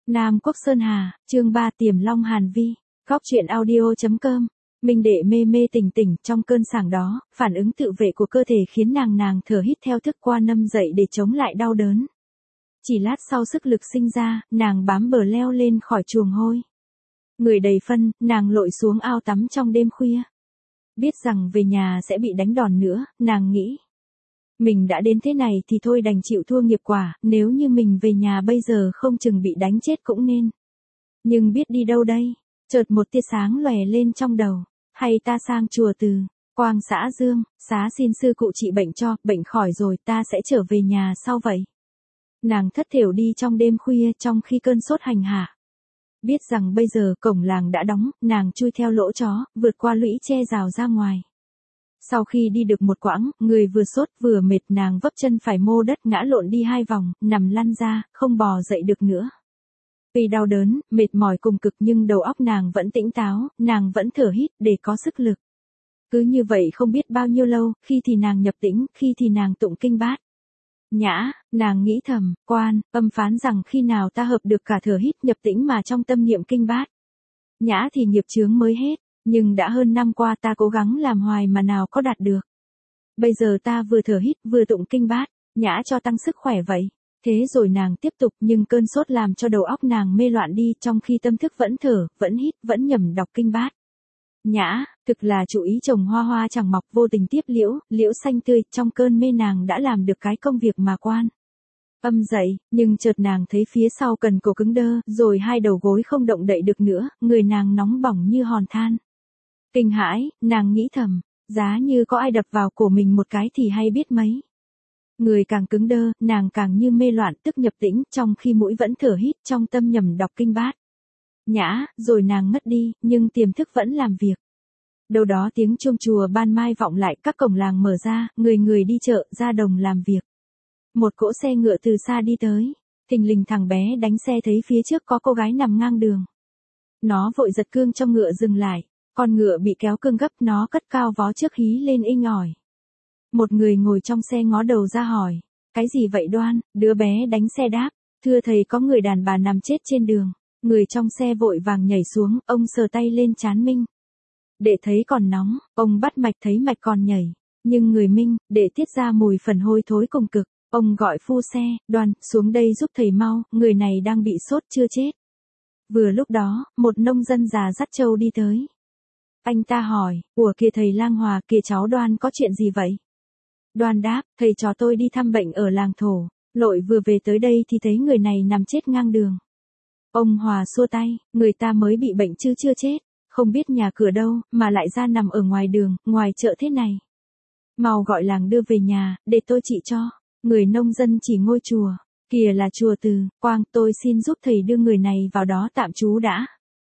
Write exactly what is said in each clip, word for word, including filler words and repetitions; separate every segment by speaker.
Speaker 1: Nam Quốc Sơn Hà, chương ba Tiềm Long Hàn Vi, Góc truyện audio chấm com. Minh Đệ mê mê tỉnh tỉnh trong cơn sảng đó, phản ứng tự vệ của cơ thể khiến nàng nàng thở hít theo thức qua nâm dậy để chống lại đau đớn. Chỉ lát sau sức lực sinh ra, nàng bám bờ leo lên khỏi chuồng hôi. Người đầy phân, nàng lội xuống ao tắm trong đêm khuya. Biết rằng về nhà sẽ bị đánh đòn nữa, nàng nghĩ. Mình đã đến thế này thì thôi đành chịu thua nghiệp quả, nếu như mình về nhà bây giờ không chừng bị đánh chết cũng nên. Nhưng biết đi đâu đây? Chợt một tia sáng lòe lên trong đầu. Hay ta sang chùa Từ, Quang xã Dương, xá xin sư cụ trị bệnh cho, bệnh khỏi rồi ta sẽ trở về nhà sau vậy. Nàng thất thểu đi trong đêm khuya trong khi cơn sốt hành hạ. Biết rằng bây giờ cổng làng đã đóng, nàng chui theo lỗ chó, vượt qua lũy tre rào ra ngoài. Sau khi đi được một quãng, người vừa sốt vừa mệt nàng vấp chân phải mô đất ngã lộn đi hai vòng, nằm lăn ra, không bò dậy được nữa. Vì đau đớn, mệt mỏi cùng cực nhưng đầu óc nàng vẫn tỉnh táo, nàng vẫn thở hít để có sức lực. Cứ như vậy không biết bao nhiêu lâu, khi thì nàng nhập tĩnh, khi thì nàng tụng kinh bát. Nhã, nàng nghĩ thầm, Quan, âm phán rằng khi nào ta hợp được cả thở hít nhập tĩnh mà trong tâm niệm kinh bát. Nhã thì nghiệp chướng mới hết, nhưng đã hơn năm qua ta cố gắng làm hoài mà nào có đạt được. Bây giờ ta vừa thở hít vừa tụng kinh bát, Nhã cho tăng sức khỏe vậy. Thế rồi nàng tiếp tục nhưng cơn sốt làm cho đầu óc nàng mê loạn đi trong khi tâm thức vẫn thở, vẫn hít, vẫn nhầm đọc kinh bát. Nhã, thực là chủ ý trồng hoa hoa chẳng mọc vô tình tiếp liễu, liễu xanh tươi, trong cơn mê nàng đã làm được cái công việc mà Quan âm dậy, nhưng chợt nàng thấy phía sau cần cổ cứng đơ, rồi hai đầu gối không động đậy được nữa, người nàng nóng bỏng như hòn than. Kinh hãi, nàng nghĩ thầm, giá như có ai đập vào cổ mình một cái thì hay biết mấy. Người càng cứng đơ, nàng càng như mê loạn tức nhập tĩnh, trong khi mũi vẫn thở hít trong tâm nhầm đọc kinh bát. Nhã, rồi nàng ngất đi, nhưng tiềm thức vẫn làm việc. Đâu đó tiếng chuông chùa ban mai vọng lại, các cổng làng mở ra, người người đi chợ, ra đồng làm việc. Một cỗ xe ngựa từ xa đi tới, thình lình thằng bé đánh xe thấy phía trước có cô gái nằm ngang đường. Nó vội giật cương cho ngựa dừng lại, con ngựa bị kéo cương gấp nó cất cao vó trước hí lên inh ỏi. Một người ngồi trong xe ngó đầu ra hỏi, cái gì vậy Đoan? Đứa bé đánh xe đáp, thưa thầy có người đàn bà nằm chết trên đường. Người trong xe vội vàng nhảy xuống, ông sờ tay lên trán Minh. Để thấy còn nóng, ông bắt mạch thấy mạch còn nhảy. Nhưng người Minh, để tiết ra mùi phần hôi thối cùng cực, ông gọi phu xe, Đoan, xuống đây giúp thầy mau, người này đang bị sốt chưa chết. Vừa lúc đó, một nông dân già dắt trâu đi tới. Anh ta hỏi, ủa kìa thầy Lang Hòa, kìa cháu Đoan có chuyện gì vậy? Đoan đáp, thầy cho tôi đi thăm bệnh ở làng thổ, lội vừa về tới đây thì thấy người này nằm chết ngang đường. Ông Hòa xua tay, người ta mới bị bệnh chứ chưa chết, không biết nhà cửa đâu, mà lại ra nằm ở ngoài đường, ngoài chợ thế này. Mau gọi làng đưa về nhà, để tôi trị cho. Người nông dân chỉ ngôi chùa, kìa là chùa Từ, Quang, tôi xin giúp thầy đưa người này vào đó tạm trú đã.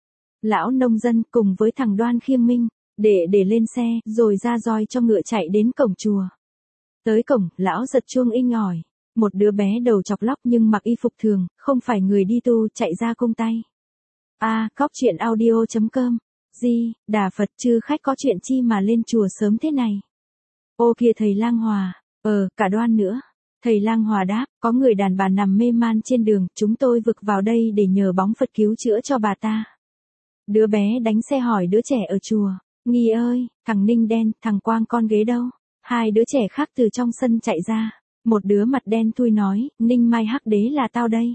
Speaker 1: Lão nông dân cùng với thằng Đoan khiêng Minh, để để lên xe, rồi ra roi cho ngựa chạy đến cổng chùa. Tới cổng, lão giật chuông inh ỏi. Một đứa bé đầu chọc lóc nhưng mặc y phục thường, không phải người đi tu, chạy ra cung tay. A, à, Góc truyện audio chấm com. Di, Đà Phật chư khách có chuyện chi mà lên chùa sớm thế này? Ô kìa thầy Lang Hòa, ờ, cả Đoan nữa. Thầy Lang Hòa đáp, có người đàn bà nằm mê man trên đường, chúng tôi vực vào đây để nhờ bóng Phật cứu chữa cho bà ta. Đứa bé đánh xe hỏi đứa trẻ ở chùa, Nghi ơi, thằng Ninh đen, thằng Quang con ghế đâu? Hai đứa trẻ khác từ trong sân chạy ra. Một đứa mặt đen thui nói, Ninh Mai Hắc Đế là tao đây.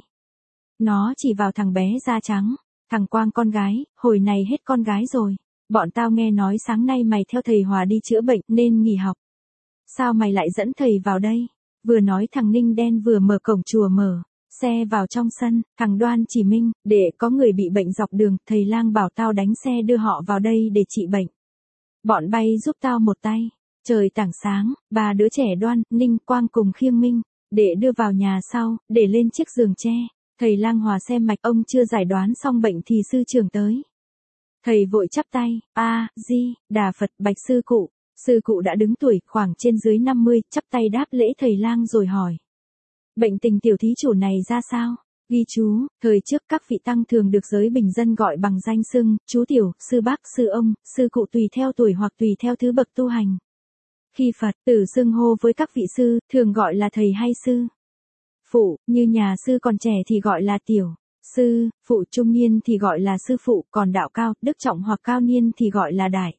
Speaker 1: Nó chỉ vào thằng bé da trắng. Thằng Quang con gái, hồi này hết con gái rồi. Bọn tao nghe nói sáng nay mày theo thầy Hòa đi chữa bệnh nên nghỉ học. Sao mày lại dẫn thầy vào đây? Vừa nói thằng Ninh đen vừa mở cổng chùa mở. Xe vào trong sân, thằng Đoan chỉ Minh, để có người bị bệnh dọc đường, thầy Lang bảo tao đánh xe đưa họ vào đây để trị bệnh. Bọn bay giúp tao một tay. Trời tảng sáng, ba đứa trẻ Đoan, Ninh, Quang cùng khiêng Minh, để đưa vào nhà sau, để lên chiếc giường tre. Thầy Lang Hòa xem mạch ông chưa giải đoán xong bệnh thì sư trưởng tới. Thầy vội chắp tay, A, Di, Đà Phật, bạch sư cụ. Sư cụ đã đứng tuổi, khoảng trên dưới năm mươi, chắp tay đáp lễ thầy Lang rồi hỏi. Bệnh tình tiểu thí chủ này ra sao? Ghi chú, thời trước các vị tăng thường được giới bình dân gọi bằng danh xưng, chú tiểu, sư bác, sư ông, sư cụ tùy theo tuổi hoặc tùy theo thứ bậc tu hành. Khi Phật tử xưng hô với các vị sư, thường gọi là thầy hay sư. Phụ, như nhà sư còn trẻ thì gọi là tiểu. Sư, phụ trung niên thì gọi là sư phụ, còn đạo cao, đức trọng hoặc cao niên thì gọi là đại.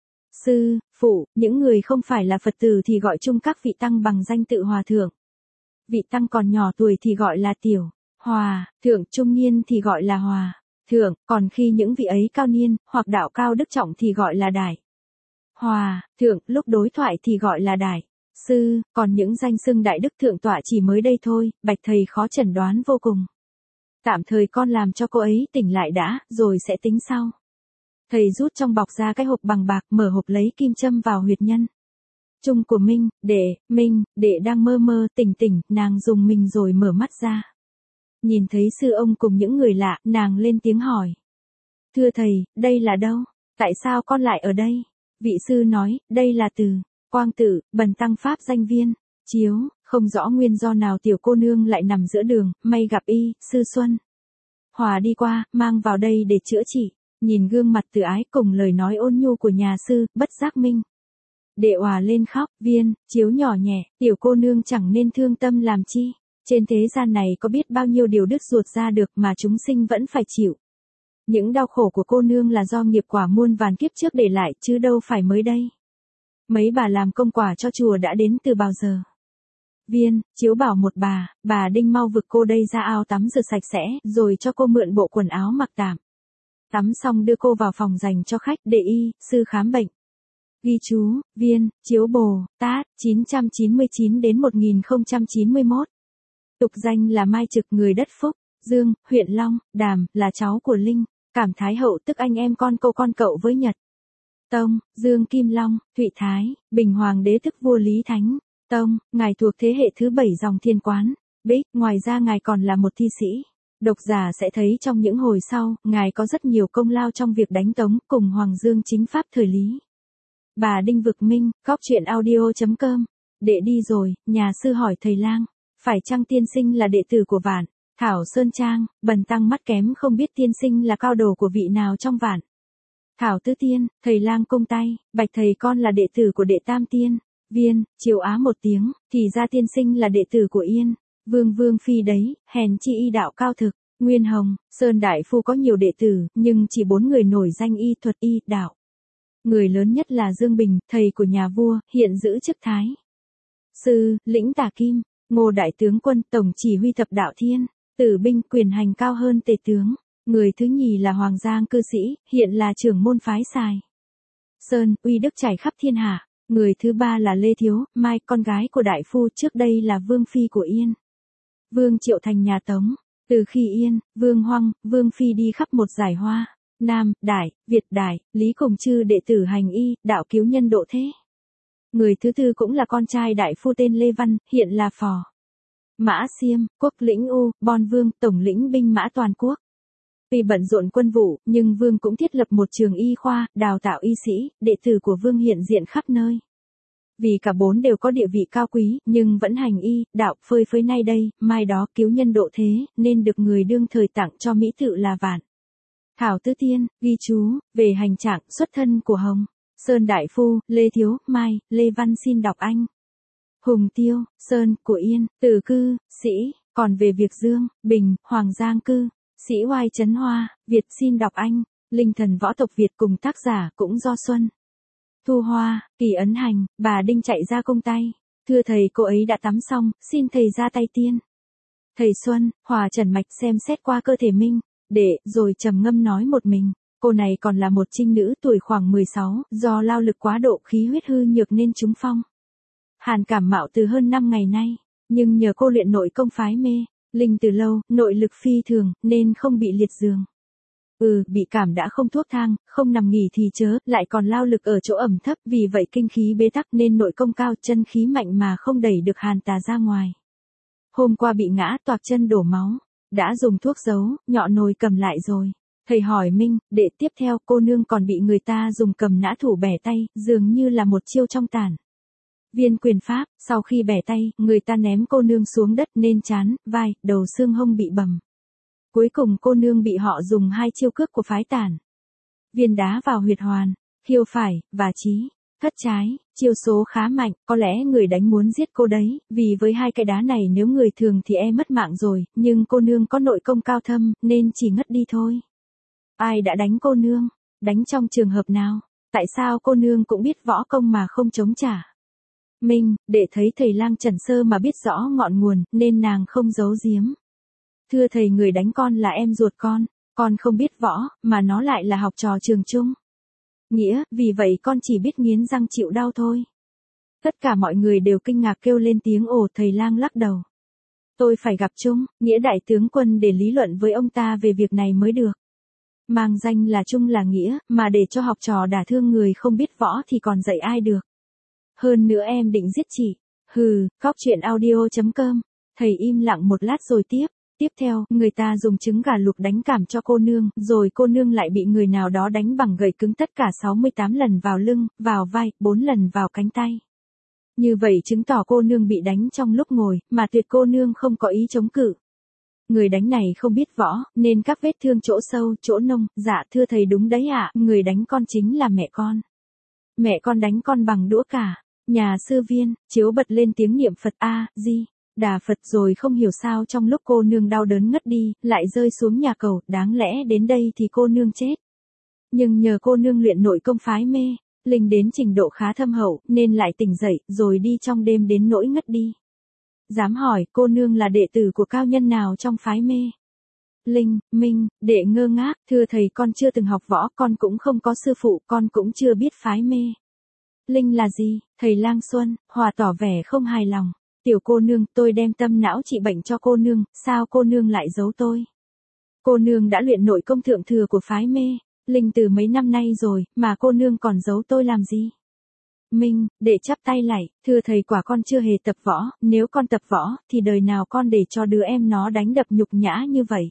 Speaker 1: Sư, phụ, những người không phải là Phật tử thì gọi chung các vị tăng bằng danh tự hòa thượng. Vị tăng còn nhỏ tuổi thì gọi là tiểu, hòa, thượng trung niên thì gọi là hòa, thượng, còn khi những vị ấy cao niên, hoặc đạo cao đức trọng thì gọi là đại. Hòa, thượng, lúc đối thoại thì gọi là đại. Sư, còn những danh xưng đại đức thượng tọa chỉ mới đây thôi, bạch thầy khó chẩn đoán vô cùng. Tạm thời con làm cho cô ấy tỉnh lại đã, rồi sẽ tính sau. Thầy rút trong bọc ra cái hộp bằng bạc, mở hộp lấy kim châm vào huyệt nhân. Chung của Minh, đệ, Minh, đệ đang mơ mơ, tỉnh tỉnh, nàng dùng mình rồi mở mắt ra. Nhìn thấy sư ông cùng những người lạ, nàng lên tiếng hỏi. Thưa thầy, đây là đâu? Tại sao con lại ở đây? Vị sư nói, đây là từ Quang Tự, Bần Tăng Pháp danh viên, chiếu, không rõ nguyên do nào tiểu cô nương lại nằm giữa đường, may gặp y, sư Xuân. Hòa đi qua, mang vào đây để chữa trị. Nhìn gương mặt từ ái cùng lời nói ôn nhu của nhà sư, bất giác Minh. Đệ òa lên khóc, viên, chiếu nhỏ nhẹ, tiểu cô nương chẳng nên thương tâm làm chi. Trên thế gian này có biết bao nhiêu điều đứt ruột ra được mà chúng sinh vẫn phải chịu. Những đau khổ của cô nương là do nghiệp quả muôn vàn kiếp trước để lại chứ đâu phải mới đây. Mấy bà làm công quả cho chùa đã đến từ bao giờ. Viên, chiếu bảo một bà, bà Đinh mau vực cô đây ra ao tắm rửa sạch sẽ, rồi cho cô mượn bộ quần áo mặc tạm. Tắm xong đưa cô vào phòng dành cho khách để y, sư khám bệnh. Ghi chú, Viên, chiếu Bồ, Tát, chín trăm chín mươi chín đến một nghìn không trăm chín mươi mốt. Tục danh là Mai Trực người đất Phúc, Dương, huyện Long, Đàm, là cháu của Linh, Cảm Thái Hậu tức anh em con cô con cậu với Nhật. Tông, Dương Kim Long, Thụy Thái, Bình Hoàng đế tức vua Lý Thánh. Tông, ngài thuộc thế hệ thứ bảy dòng Thiên Quán. Bích, ngoài ra ngài còn là một thi sĩ. Độc giả sẽ thấy trong những hồi sau, ngài có rất nhiều công lao trong việc đánh Tống cùng Hoàng Dương chính pháp thời Lý. Bà Đinh Vực Minh, góc truyện audio chấm com. Đệ đi rồi, nhà sư hỏi thầy lang. Phải chăng tiên sinh là đệ tử của Vạn? Thảo Sơn Trang, Bần Tăng mắt kém không biết tiên sinh là cao đồ của vị nào trong Vạn. Thảo Tứ Tiên, thầy lang cung tay, bạch thầy con là đệ tử của đệ Tam Tiên. Viên, chiều á một tiếng, thì ra tiên sinh là đệ tử của Yên. Vương Vương Phi đấy, hèn chi y đạo cao thực. Nguyên Hồng, Sơn Đại Phu có nhiều đệ tử, nhưng chỉ bốn người nổi danh y thuật y đạo. Người lớn nhất là Dương Bình, thầy của nhà vua, hiện giữ chức Thái Sư, lĩnh Tả Kim, Ngô Đại Tướng Quân, Tổng Chỉ huy Thập Đạo Thiên, Tử binh quyền hành cao hơn Tề Tướng. Người thứ nhì là Hoàng Giang cư sĩ, hiện là trưởng môn phái Sài Sơn, uy đức trải khắp thiên hạ. Người thứ ba là Lê Thiếu, Mai, con gái của đại phu, trước đây là Vương Phi của Yên. Vương Triệu thành nhà Tống. Từ khi Yên, Vương Hoăng, Vương Phi đi khắp một giải Hoa, Nam, Đại, Việt Đại, Lý cùng chư đệ tử hành y, đạo cứu nhân độ thế. Người thứ tư cũng là con trai đại phu tên Lê Văn, hiện là Phò Mã Xiêm, quốc lĩnh U, Bon Vương, tổng lĩnh binh mã toàn quốc. Vì bận rộn quân vụ, nhưng Vương cũng thiết lập một trường y khoa, đào tạo y sĩ, đệ tử của Vương hiện diện khắp nơi. Vì cả bốn đều có địa vị cao quý, nhưng vẫn hành y, đạo, phơi phới nay đây, mai đó cứu nhân độ thế, nên được người đương thời tặng cho mỹ tự là Vạn. Thảo Tứ Tiên, ghi chú, về hành trạng, xuất thân của Hồng Sơn Đại Phu, Lê Thiếu, Mai, Lê Văn xin đọc anh. Hùng Tiêu, Sơn, của Yên, Tử Cư, Sĩ, còn về việc Dương, Bình, Hoàng Giang Cư, Sĩ Oai Trấn Hoa, Việt xin đọc anh. Linh thần võ tộc Việt cùng tác giả cũng do Xuân Thu Hoa, Kỳ ấn hành, bà Đinh chạy ra cung tay. Thưa thầy, cô ấy đã tắm xong, xin thầy ra tay tiên. Thầy Xuân, Hòa trần mạch xem xét qua cơ thể Minh, để, rồi trầm ngâm nói một mình. Cô này còn là một trinh nữ tuổi khoảng mười sáu, do lao lực quá độ khí huyết hư nhược nên trúng phong hàn cảm mạo từ hơn năm ngày nay, nhưng nhờ cô luyện nội công phái mê linh từ lâu, nội lực phi thường, nên không bị liệt giường. Ừ, bị cảm đã không thuốc thang, không nằm nghỉ thì chớ, lại còn lao lực ở chỗ ẩm thấp, vì vậy kinh khí bế tắc nên nội công cao, chân khí mạnh mà không đẩy được hàn tà ra ngoài. Hôm qua bị ngã toạc chân đổ máu, đã dùng thuốc giấu, nhọ nồi cầm lại rồi. Thầy hỏi Minh, đệ tiếp theo, cô nương còn bị người ta dùng cầm nã thủ bẻ tay, dường như là một chiêu trong tản viên quyền pháp. Sau khi bẻ tay, người ta ném cô nương xuống đất nên trán, vai, đầu xương hông bị bầm. Cuối cùng cô nương bị họ dùng hai chiêu cước của phái tản viên đá vào huyệt hoàn, khiêu phải, và chí. Hất trái, chiêu số khá mạnh, có lẽ người đánh muốn giết cô đấy, vì với hai cái đá này nếu người thường thì e mất mạng rồi, nhưng cô nương có nội công cao thâm, nên chỉ ngất đi thôi. Ai đã đánh cô nương? Đánh trong trường hợp nào? Tại sao cô nương cũng biết võ công mà không chống trả? Minh, để thấy thầy lang Trần Sơ mà biết rõ ngọn nguồn, nên nàng không giấu giếm. Thưa thầy, người đánh con là em ruột con, con không biết võ, mà nó lại là học trò trường chung. Nghĩa, vì vậy con chỉ biết nghiến răng chịu đau thôi. Tất cả mọi người đều kinh ngạc kêu lên tiếng ồ. Thầy lang lắc đầu. Tôi phải gặp Trung, Nghĩa đại tướng quân để lý luận với ông ta về việc này mới được. Mang danh là Trung là Nghĩa, mà để cho học trò đả thương người không biết võ thì còn dạy ai được. Hơn nữa em định giết chị. Hừ, cóc truyện audio chấm com. Thầy im lặng một lát rồi tiếp. Tiếp theo, người ta dùng trứng gà luộc đánh cảm cho cô nương, rồi cô nương lại bị người nào đó đánh bằng gậy cứng tất cả sáu mươi tám lần vào lưng, vào vai, bốn lần vào cánh tay. Như vậy chứng tỏ cô nương bị đánh trong lúc ngồi, mà tuyệt cô nương không có ý chống cự. Người đánh này không biết võ, nên các vết thương chỗ sâu, chỗ nông. Dạ thưa thầy, đúng đấy ạ, người đánh con chính là mẹ con. Mẹ con đánh con bằng đũa cả. Nhà sư Viên, Chiếu bật lên tiếng niệm Phật A, Di Đà Phật, rồi không hiểu sao trong lúc cô nương đau đớn ngất đi, lại rơi xuống nhà cầu, đáng lẽ đến đây thì cô nương chết. Nhưng nhờ cô nương luyện nội công phái mê, linh đến trình độ khá thâm hậu, nên lại tỉnh dậy, rồi đi trong đêm đến nỗi ngất đi. Dám hỏi, cô nương là đệ tử của cao nhân nào trong phái mê? Linh, Minh, đệ ngơ ngác, thưa thầy, con chưa từng học võ, con cũng không có sư phụ, con cũng chưa biết phái mê. Linh là gì? Thầy lang Xuân, Hòa tỏ vẻ không hài lòng. Tiểu cô nương, tôi đem tâm não trị bệnh cho cô nương, sao cô nương lại giấu tôi? Cô nương đã luyện nội công thượng thừa của phái mê, Linh từ mấy năm nay rồi, mà cô nương còn giấu tôi làm gì? Minh, để chắp tay lại, thưa thầy, quả con chưa hề tập võ, nếu con tập võ, thì đời nào con để cho đứa em nó đánh đập nhục nhã như vậy.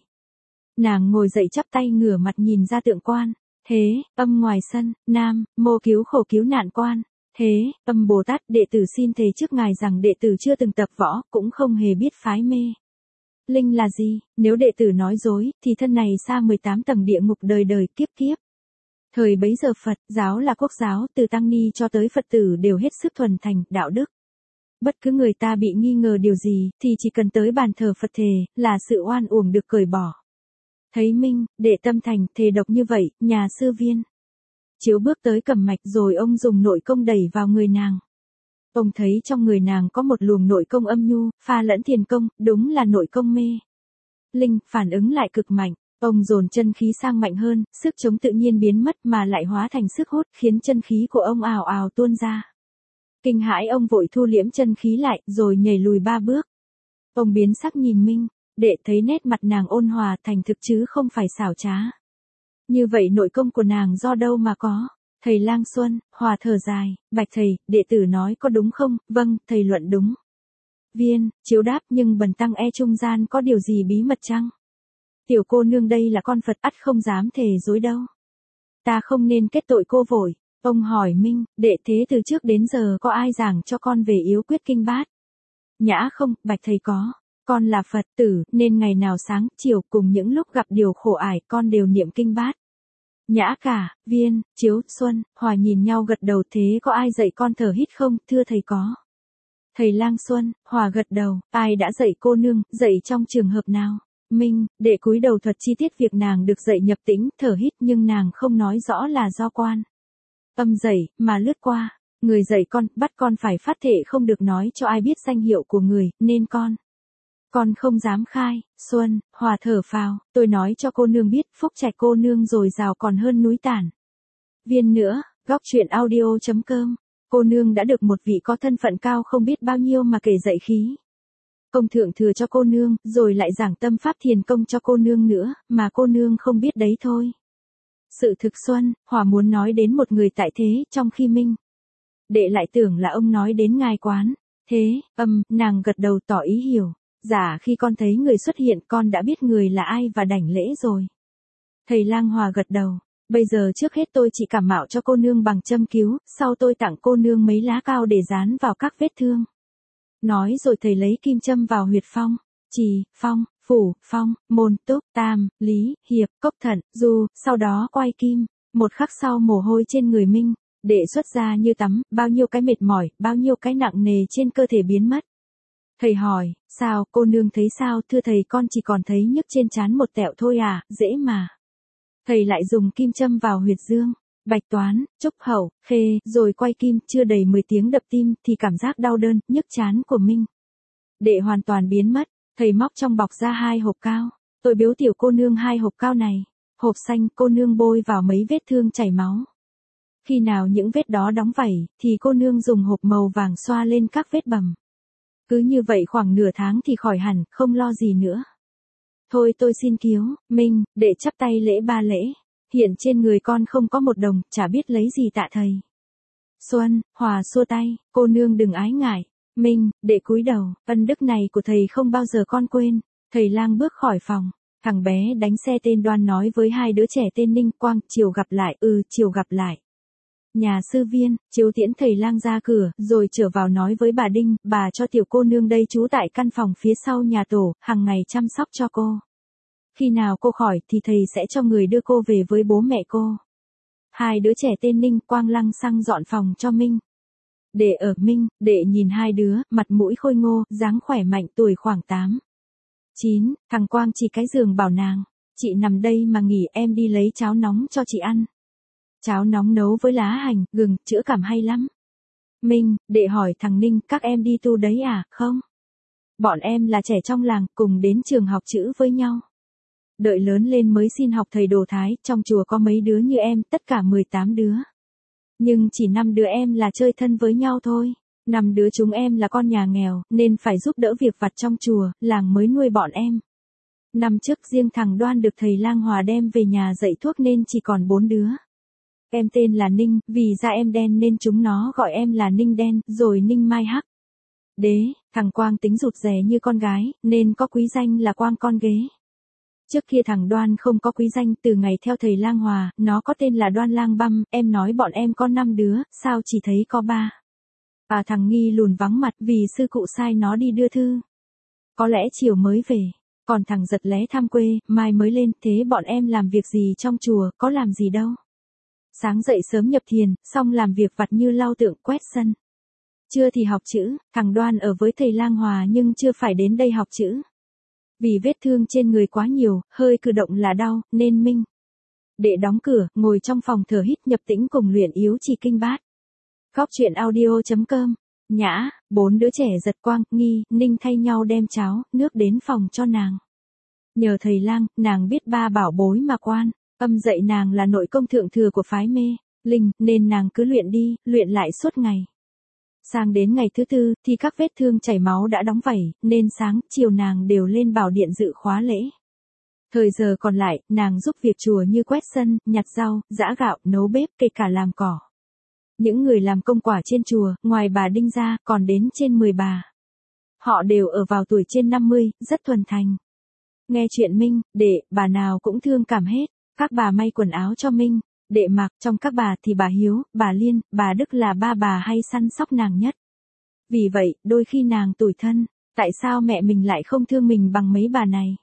Speaker 1: Nàng ngồi dậy chắp tay ngửa mặt nhìn ra tượng quan. Thế, âm ngoài sân, Nam, mô cứu khổ cứu nạn quan. Thế, âm Bồ Tát, đệ tử xin thề trước ngài rằng đệ tử chưa từng tập võ, cũng không hề biết phái mê. Linh là gì? Nếu đệ tử nói dối, thì thân này xa mười tám tầng địa ngục đời đời kiếp kiếp. Thời bấy giờ Phật giáo là quốc giáo, từ tăng ni cho tới Phật tử đều hết sức thuần thành, đạo đức. Bất cứ người ta bị nghi ngờ điều gì, thì chỉ cần tới bàn thờ Phật thề, là sự oan uổng được cởi bỏ. Thấy Minh, đệ tâm thành, thề độc như vậy, nhà sư Viên. Chiếu bước tới cầm mạch, rồi ông dùng nội công đẩy vào người nàng. Ông thấy trong người nàng có một luồng nội công âm nhu, pha lẫn thiền công, đúng là nội công mê. Linh, phản ứng lại cực mạnh. Ông dồn chân khí sang mạnh hơn, sức chống tự nhiên biến mất mà lại hóa thành sức hút, khiến chân khí của ông ào ào tuôn ra. Kinh hãi, ông vội thu liễm chân khí lại, rồi nhảy lùi ba bước. Ông biến sắc nhìn Minh, đệ thấy nét mặt nàng ôn hòa, thành thực chứ không phải xảo trá. Như vậy nội công của nàng do đâu mà có? Thầy lang Xuân, Hòa thở dài, bạch thầy, đệ tử nói có đúng không? Vâng, thầy luận đúng. Viên, Chiếu đáp, nhưng bần tăng e trung gian có điều gì bí mật chăng? Tiểu cô nương đây là con Phật, ắt không dám thề dối đâu. Ta không nên kết tội cô vội. Ông hỏi Minh, đệ thế từ trước đến giờ có ai giảng cho con về yếu quyết kinh bát? Nhã không, bạch thầy có. Con là Phật tử, nên ngày nào sáng, chiều cùng những lúc gặp điều khổ ải, con đều niệm kinh bát. Nhã cả, Viên, Chiếu, Xuân, Hòa nhìn nhau gật đầu. Thế có ai dạy con thở hít không? Thưa thầy có. Thầy lang Xuân, Hòa gật đầu. Ai đã dạy cô nương, dạy trong trường hợp nào? Minh, đệ cúi đầu thuật chi tiết việc nàng được dạy nhập tĩnh, thở hít, nhưng nàng không nói rõ là do quan âm dạy, mà lướt qua. Người dạy con, bắt con phải phát thệ không được nói cho ai biết danh hiệu của người, nên con. Con không dám khai. Xuân, Hòa thở phào, tôi nói cho cô nương biết, phúc trạch cô nương dồi dào còn hơn núi Tản. Viên nữa, góc truyện audio chấm com. Cô nương đã được một vị có thân phận cao không biết bao nhiêu mà kể dạy khí công thượng thừa cho cô nương, rồi lại giảng tâm pháp thiền công cho cô nương nữa, mà cô nương không biết đấy thôi. Sự thực Xuân, Hòa muốn nói đến một người tại thế, trong khi Minh. Đệ lại tưởng là ông nói đến ngài quán. Thế, âm, nàng gật đầu tỏ ý hiểu. Dạ, khi con thấy người xuất hiện, con đã biết người là ai và đảnh lễ rồi. Thầy lang Hòa gật đầu. Bây giờ trước hết tôi chỉ cảm mạo cho cô nương bằng châm cứu, sau tôi tặng cô nương mấy lá cao để dán vào các vết thương. Nói rồi thầy lấy kim châm vào huyệt phong, trì, phong, phủ, phong, môn, túc, tam, lý, hiệp, cốc thận, du, sau đó quay kim. Một khắc sau mồ hôi trên người Minh, Đệ xuất ra như tắm, bao nhiêu cái mệt mỏi, bao nhiêu cái nặng nề trên cơ thể biến mất. Thầy hỏi, sao, cô nương thấy sao, thưa thầy con chỉ còn thấy nhức trên trán một tẹo thôi à, dễ mà. Thầy lại dùng kim châm vào huyệt dương, bạch toán, trúc hậu, khê, rồi quay kim, chưa đầy mười tiếng đập tim thì cảm giác đau đớn, nhức trán của Minh Đệ hoàn toàn biến mất. Thầy móc trong bọc ra hai hộp cao. Tôi biếu tiểu cô nương hai hộp cao này. Hộp xanh cô nương bôi vào mấy vết thương chảy máu. Khi nào những vết đó đóng vảy, thì cô nương dùng hộp màu vàng xoa lên các vết bầm. Cứ như vậy khoảng nửa tháng thì khỏi hẳn, không lo gì nữa. Thôi tôi xin cứu, Minh, Đệ chắp tay lễ ba lễ. Hiện trên người con không có một đồng, chả biết lấy gì tạ thầy. Xuân, Hòa xua tay, cô nương đừng ái ngại. Minh, Đệ cúi đầu, ân đức này của thầy không bao giờ con quên. Thầy lang bước khỏi phòng. Thằng bé đánh xe tên Đoan nói với hai đứa trẻ tên Ninh Quang, chiều gặp lại, ừ, chiều gặp lại. Nhà sư viên, chiếu tiễn thầy lang ra cửa, rồi trở vào nói với bà Đinh, bà cho tiểu cô nương đây trú tại căn phòng phía sau nhà tổ, hàng ngày chăm sóc cho cô. Khi nào cô khỏi thì thầy sẽ cho người đưa cô về với bố mẹ cô. Hai đứa trẻ tên Ninh Quang lăng xăng dọn phòng cho Minh Đệ ở. Minh Đệ nhìn hai đứa, mặt mũi khôi ngô, dáng khỏe mạnh, tuổi khoảng tám, chín, thằng Quang chỉ cái giường bảo nàng, chị nằm đây mà nghỉ, em đi lấy cháo nóng cho chị ăn. Cháo nóng nấu với lá hành, gừng, chữa cảm hay lắm. Minh Đệ hỏi thằng Ninh, các em đi tu đấy à, không? Bọn em là trẻ trong làng, cùng đến trường học chữ với nhau. Đợi lớn lên mới xin học thầy Đồ Thái, trong chùa có mấy đứa như em, tất cả mười tám đứa. Nhưng chỉ năm đứa em là chơi thân với nhau thôi. Năm đứa chúng em là con nhà nghèo, nên phải giúp đỡ việc vặt trong chùa, làng mới nuôi bọn em. Năm trước riêng thằng Đoan được thầy lang Hòa đem về nhà dạy thuốc nên chỉ còn bốn đứa. Em tên là Ninh, vì da em đen nên chúng nó gọi em là Ninh Đen, rồi Ninh Mai Hắc. Đế, thằng Quang tính rụt rè như con gái, nên có quý danh là Quang con ghế. Trước kia thằng Đoan không có quý danh, từ ngày theo thầy lang Hòa, nó có tên là Đoan Lang Băm, em nói bọn em có năm đứa, sao chỉ thấy có ba. À thằng Nghi lùn vắng mặt vì sư cụ sai nó đi đưa thư. Có lẽ chiều mới về, còn thằng Giật lé thăm quê, mai mới lên, thế bọn em làm việc gì trong chùa, có làm gì đâu. Sáng dậy sớm nhập thiền, xong làm việc vặt như lau tượng, quét sân. Trưa thì học chữ, thằng Đoan ở với thầy lang Hòa nhưng chưa phải đến đây học chữ. Vì vết thương trên người quá nhiều, hơi cử động là đau, nên Minh Đệ đóng cửa, ngồi trong phòng thở hít nhập tĩnh cùng luyện yếu trì kinh bát. Góc truyện audio chấm com. Nhã, bốn đứa trẻ Giật, Quang, Nghi, Ninh thay nhau đem cháo, nước đến phòng cho nàng. Nhờ thầy lang, nàng biết ba bảo bối mà quan, âm dạy nàng là nội công thượng thừa của phái mê linh, nên nàng cứ luyện đi, luyện lại suốt ngày. Sang đến ngày thứ tư, thì các vết thương chảy máu đã đóng vảy, nên sáng, chiều nàng đều lên bảo điện dự khóa lễ. Thời giờ còn lại, nàng giúp việc chùa như quét sân, nhặt rau, giã gạo, nấu bếp, kể cả làm cỏ. Những người làm công quả trên chùa, ngoài bà Đinh ra, còn đến trên mười bà. Họ đều ở vào tuổi trên năm mươi, rất thuần thành. Nghe chuyện Minh Đệ, bà nào cũng thương cảm hết. Các bà may quần áo cho Minh Đệ mặc, trong các bà thì bà Hiếu, bà Liên, bà Đức là ba bà hay săn sóc nàng nhất. Vì vậy, đôi khi nàng tủi thân, tại sao mẹ mình lại không thương mình bằng mấy bà này?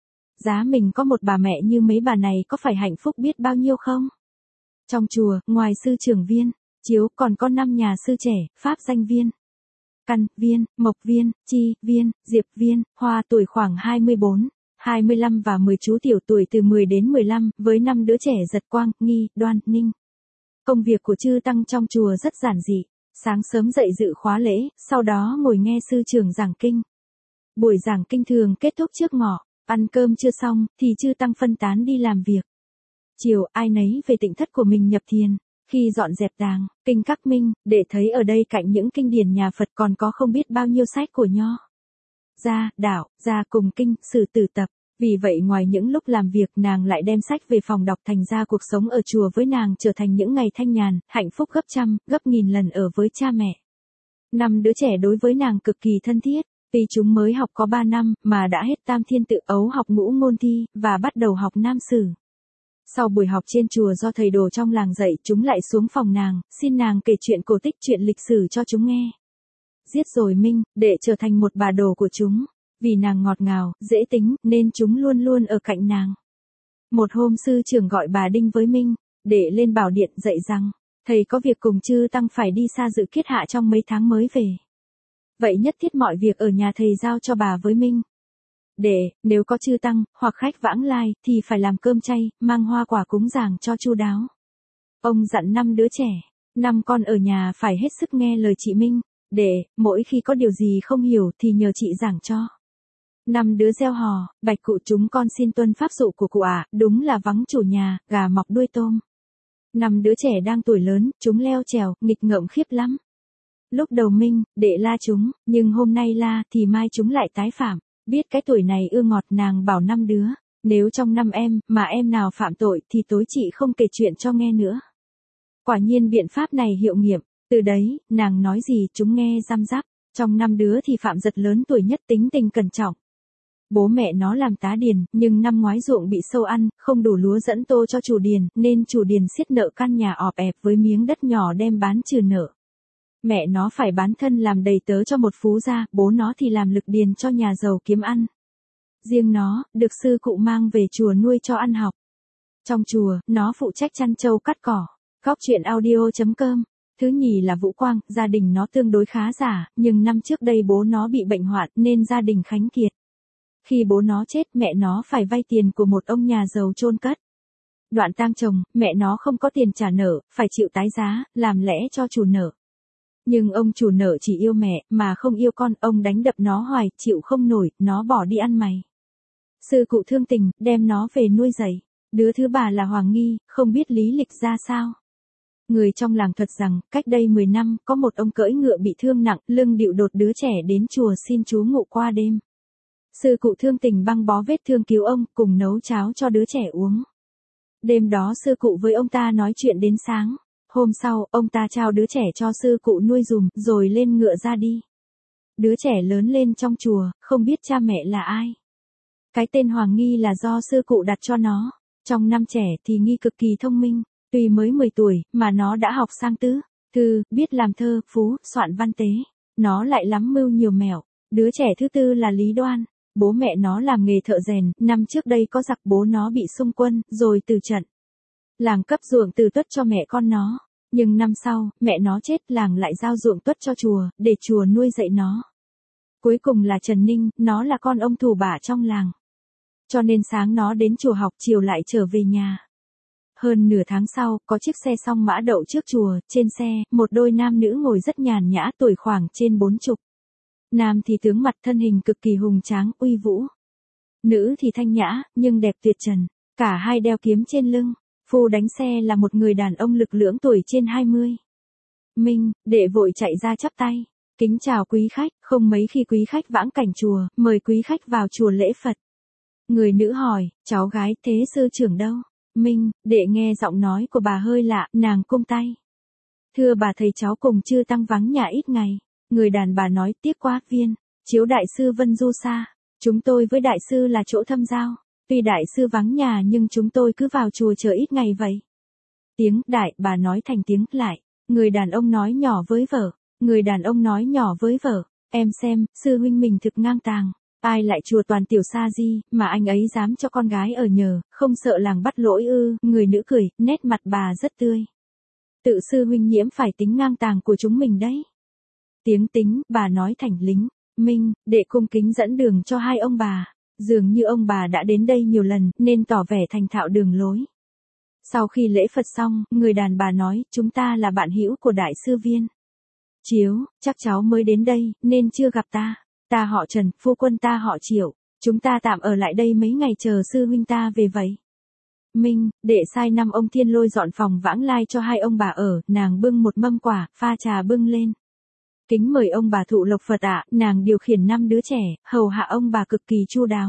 Speaker 1: Giá mình có một bà mẹ như mấy bà này có phải hạnh phúc biết bao nhiêu không? Trong chùa, ngoài sư trưởng viên, chiếu còn có năm nhà sư trẻ, pháp danh viên, Căn viên, Mộc viên, Chi viên, Diệp viên, Hoa tuổi khoảng hai mươi bốn, hai mươi lăm và mười chú tiểu tuổi từ mười đến mười lăm, với năm đứa trẻ Giật, Quang, Nghi, Đoan, Ninh. Công việc của chư tăng trong chùa rất giản dị, sáng sớm dậy dự khóa lễ, sau đó ngồi nghe sư trưởng giảng kinh. Buổi giảng kinh thường kết thúc trước ngọ, ăn cơm chưa xong, thì chư tăng phân tán đi làm việc. Chiều, ai nấy về tịnh thất của mình nhập thiền. Khi dọn dẹp tàng, kinh các Minh, để thấy ở đây cạnh những kinh điển nhà Phật còn có không biết bao nhiêu sách của Nho, Gia, Đạo, Gia cùng kinh, sử tử tập. Vì vậy ngoài những lúc làm việc nàng lại đem sách về phòng đọc, thành ra cuộc sống ở chùa với nàng trở thành những ngày thanh nhàn, hạnh phúc gấp trăm, gấp nghìn lần ở với cha mẹ. Năm đứa trẻ đối với nàng cực kỳ thân thiết, vì chúng mới học có ba năm mà đã hết tam thiên tự ấu học ngũ ngôn thi, và bắt đầu học nam sử. Sau buổi học trên chùa do thầy đồ trong làng dạy, chúng lại xuống phòng nàng, xin nàng kể chuyện cổ tích, chuyện lịch sử cho chúng nghe. Giết rồi Minh Đệ trở thành một bà đồ của chúng. Vì nàng ngọt ngào, dễ tính, nên chúng luôn luôn ở cạnh nàng. Một hôm sư trưởng gọi bà Đinh với Minh Đệ lên bảo điện dạy rằng, Thầy có việc cùng chư tăng phải đi xa dự kiết hạ trong mấy tháng mới về. Vậy nhất thiết mọi việc ở nhà thầy giao cho bà với Minh. Để, nếu có chư tăng, hoặc khách vãng lai, thì phải làm cơm chay, mang hoa quả cúng dường cho chu đáo. Ông dặn năm đứa trẻ, năm con ở nhà phải hết sức nghe lời chị Minh, để, mỗi khi có điều gì không hiểu thì nhờ chị giảng cho. Năm đứa reo hò, bạch cụ chúng con xin tuân pháp dụ của cụ ạ, đúng là vắng chủ nhà, gà mọc đuôi tôm. Năm đứa trẻ đang tuổi lớn, chúng leo trèo, nghịch ngợm khiếp lắm. Lúc đầu Minh, đệ la chúng, nhưng hôm nay la thì mai chúng lại tái phạm. Biết cái tuổi này ưa ngọt, nàng bảo năm đứa, nếu trong năm em, mà em nào phạm tội thì tối chị không kể chuyện cho nghe nữa. Quả nhiên biện pháp này hiệu nghiệm, từ đấy, nàng nói gì chúng nghe răm rắp, trong năm đứa thì phạm giật lớn tuổi nhất tính tình cẩn trọng. Bố mẹ nó làm tá điền, nhưng năm ngoái ruộng bị sâu ăn, không đủ lúa dẫn tô cho chủ điền, nên chủ điền xiết nợ căn nhà ọp ẹp với miếng đất nhỏ đem bán trừ nợ. Mẹ nó phải bán thân làm đầy tớ cho một phú gia, bố nó thì làm lực điền cho nhà giàu kiếm ăn. Riêng nó, được sư cụ mang về chùa nuôi cho ăn học. Trong chùa, nó phụ trách chăn trâu cắt cỏ. Góc chuyện audio chấm com. Thứ nhì là Vũ Quang, gia đình nó tương đối khá giả, nhưng năm trước đây bố nó bị bệnh hoạn nên gia đình khánh kiệt. Khi bố nó chết, mẹ nó phải vay tiền của một ông nhà giàu chôn cất. Đoạn tang chồng, mẹ nó không có tiền trả nợ, phải chịu tái giá, làm lẽ cho chủ nợ. Nhưng ông chủ nợ chỉ yêu mẹ, mà không yêu con, ông đánh đập nó hoài, chịu không nổi, nó bỏ đi ăn mày. Sư cụ thương tình, đem nó về nuôi dạy. Đứa thứ ba là Hoàng Nghi, không biết lý lịch ra sao. Người trong làng thuật rằng, cách đây mười năm, có một ông cưỡi ngựa bị thương nặng, lưng điệu đột đứa trẻ đến chùa xin chú ngụ qua đêm. Sư cụ thương tình băng bó vết thương cứu ông, cùng nấu cháo cho đứa trẻ uống. Đêm đó sư cụ với ông ta nói chuyện đến sáng. Hôm sau, ông ta trao đứa trẻ cho sư cụ nuôi dùm, rồi lên ngựa ra đi. Đứa trẻ lớn lên trong chùa, không biết cha mẹ là ai. Cái tên Hoàng Nghi là do sư cụ đặt cho nó. Trong năm trẻ thì Nghi cực kỳ thông minh, tuy mới mười tuổi, mà nó đã học sang tứ, thư, biết làm thơ, phú, soạn văn tế. Nó lại lắm mưu nhiều mẹo. Đứa trẻ thứ tư là Lý Đoan. Bố mẹ nó làm nghề thợ rèn, năm trước đây có giặc bố nó bị xung quân, rồi từ trận. Làng cấp ruộng từ tuất cho mẹ con nó, nhưng năm sau, mẹ nó chết, làng lại giao ruộng tuất cho chùa, để chùa nuôi dạy nó. Cuối cùng là Trần Ninh, nó là con ông thù bả trong làng. Cho nên sáng nó đến chùa học, chiều lại trở về nhà. Hơn nửa tháng sau, có chiếc xe song mã đậu trước chùa, trên xe, một đôi nam nữ ngồi rất nhàn nhã, tuổi khoảng trên bốn chục. Nam thì tướng mặt thân hình cực kỳ hùng tráng, uy vũ. Nữ thì thanh nhã, nhưng đẹp tuyệt trần. Cả hai đeo kiếm trên lưng. Phu đánh xe là một người đàn ông lực lưỡng tuổi trên hai mươi. Minh, đệ vội chạy ra chắp tay. Kính chào quý khách, không mấy khi quý khách vãng cảnh chùa, mời quý khách vào chùa lễ Phật. Người nữ hỏi, cháu gái thế sư trưởng đâu? Minh, đệ nghe giọng nói của bà hơi lạ, nàng cung tay. Thưa bà thầy cháu cùng chư tăng vắng nhà ít ngày. Người đàn bà nói tiếc quá, viên, chiếu đại sư Vân Du xa. Chúng tôi với đại sư là chỗ thâm giao. Tuy đại sư vắng nhà nhưng chúng tôi cứ vào chùa chờ ít ngày vậy. Tiếng đại bà nói thành tiếng lại. Người đàn ông nói nhỏ với vợ. Người đàn ông nói nhỏ với vợ. Em xem, sư huynh mình thực ngang tàng. Ai lại chùa toàn tiểu sa di, mà anh ấy dám cho con gái ở nhờ, không sợ làng bắt lỗi ư. Người nữ cười, nét mặt bà rất tươi. Tự sư huynh nhiễm phải tính ngang tàng của chúng mình đấy. Tiếng tính, bà nói thành lính. Minh, đệ cung kính dẫn đường cho hai ông bà. Dường như ông bà đã đến đây nhiều lần, nên tỏ vẻ thành thạo đường lối. Sau khi lễ Phật xong, người đàn bà nói, chúng ta là bạn hữu của đại sư Viên. Chiếu, chắc cháu mới đến đây, nên chưa gặp ta. Ta họ Trần, phu quân ta họ Triệu. Chúng ta tạm ở lại đây mấy ngày chờ sư huynh ta về vậy. Minh, đệ sai năm ông Thiên Lôi dọn phòng vãng lai cho hai ông bà ở, nàng bưng một mâm quả, pha trà bưng lên. Kính mời ông bà thụ lộc Phật ạ, nàng điều khiển năm đứa trẻ, hầu hạ ông bà cực kỳ chu đáo.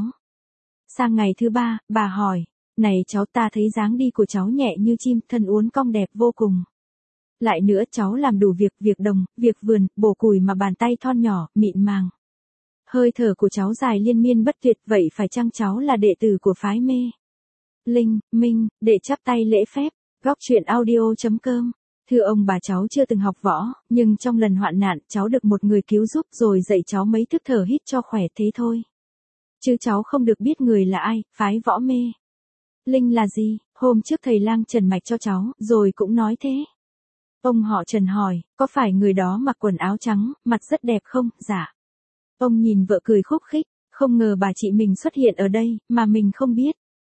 Speaker 1: Sang ngày thứ ba, bà hỏi, này cháu, ta thấy dáng đi của cháu nhẹ như chim, thân uốn cong đẹp vô cùng. Lại nữa cháu làm đủ việc, việc đồng, việc vườn, bổ củi mà bàn tay thon nhỏ, mịn màng. Hơi thở của cháu dài liên miên bất tuyệt, vậy phải chăng cháu là đệ tử của phái mê? Linh, Minh, đệ chắp tay lễ phép, góc chuyện audio chấm com. Thưa ông bà, cháu chưa từng học võ, nhưng trong lần hoạn nạn, cháu được một người cứu giúp rồi dạy cháu mấy thức thở hít cho khỏe thế thôi. Chứ cháu không được biết người là ai, phái võ mê. Linh là gì? Hôm trước thầy lang trần mạch cho cháu, rồi cũng nói thế. Ông họ Trần hỏi, có phải người đó mặc quần áo trắng, mặt rất đẹp không? Dạ. Ông nhìn vợ cười khúc khích, không ngờ bà chị mình xuất hiện ở đây, mà mình không biết.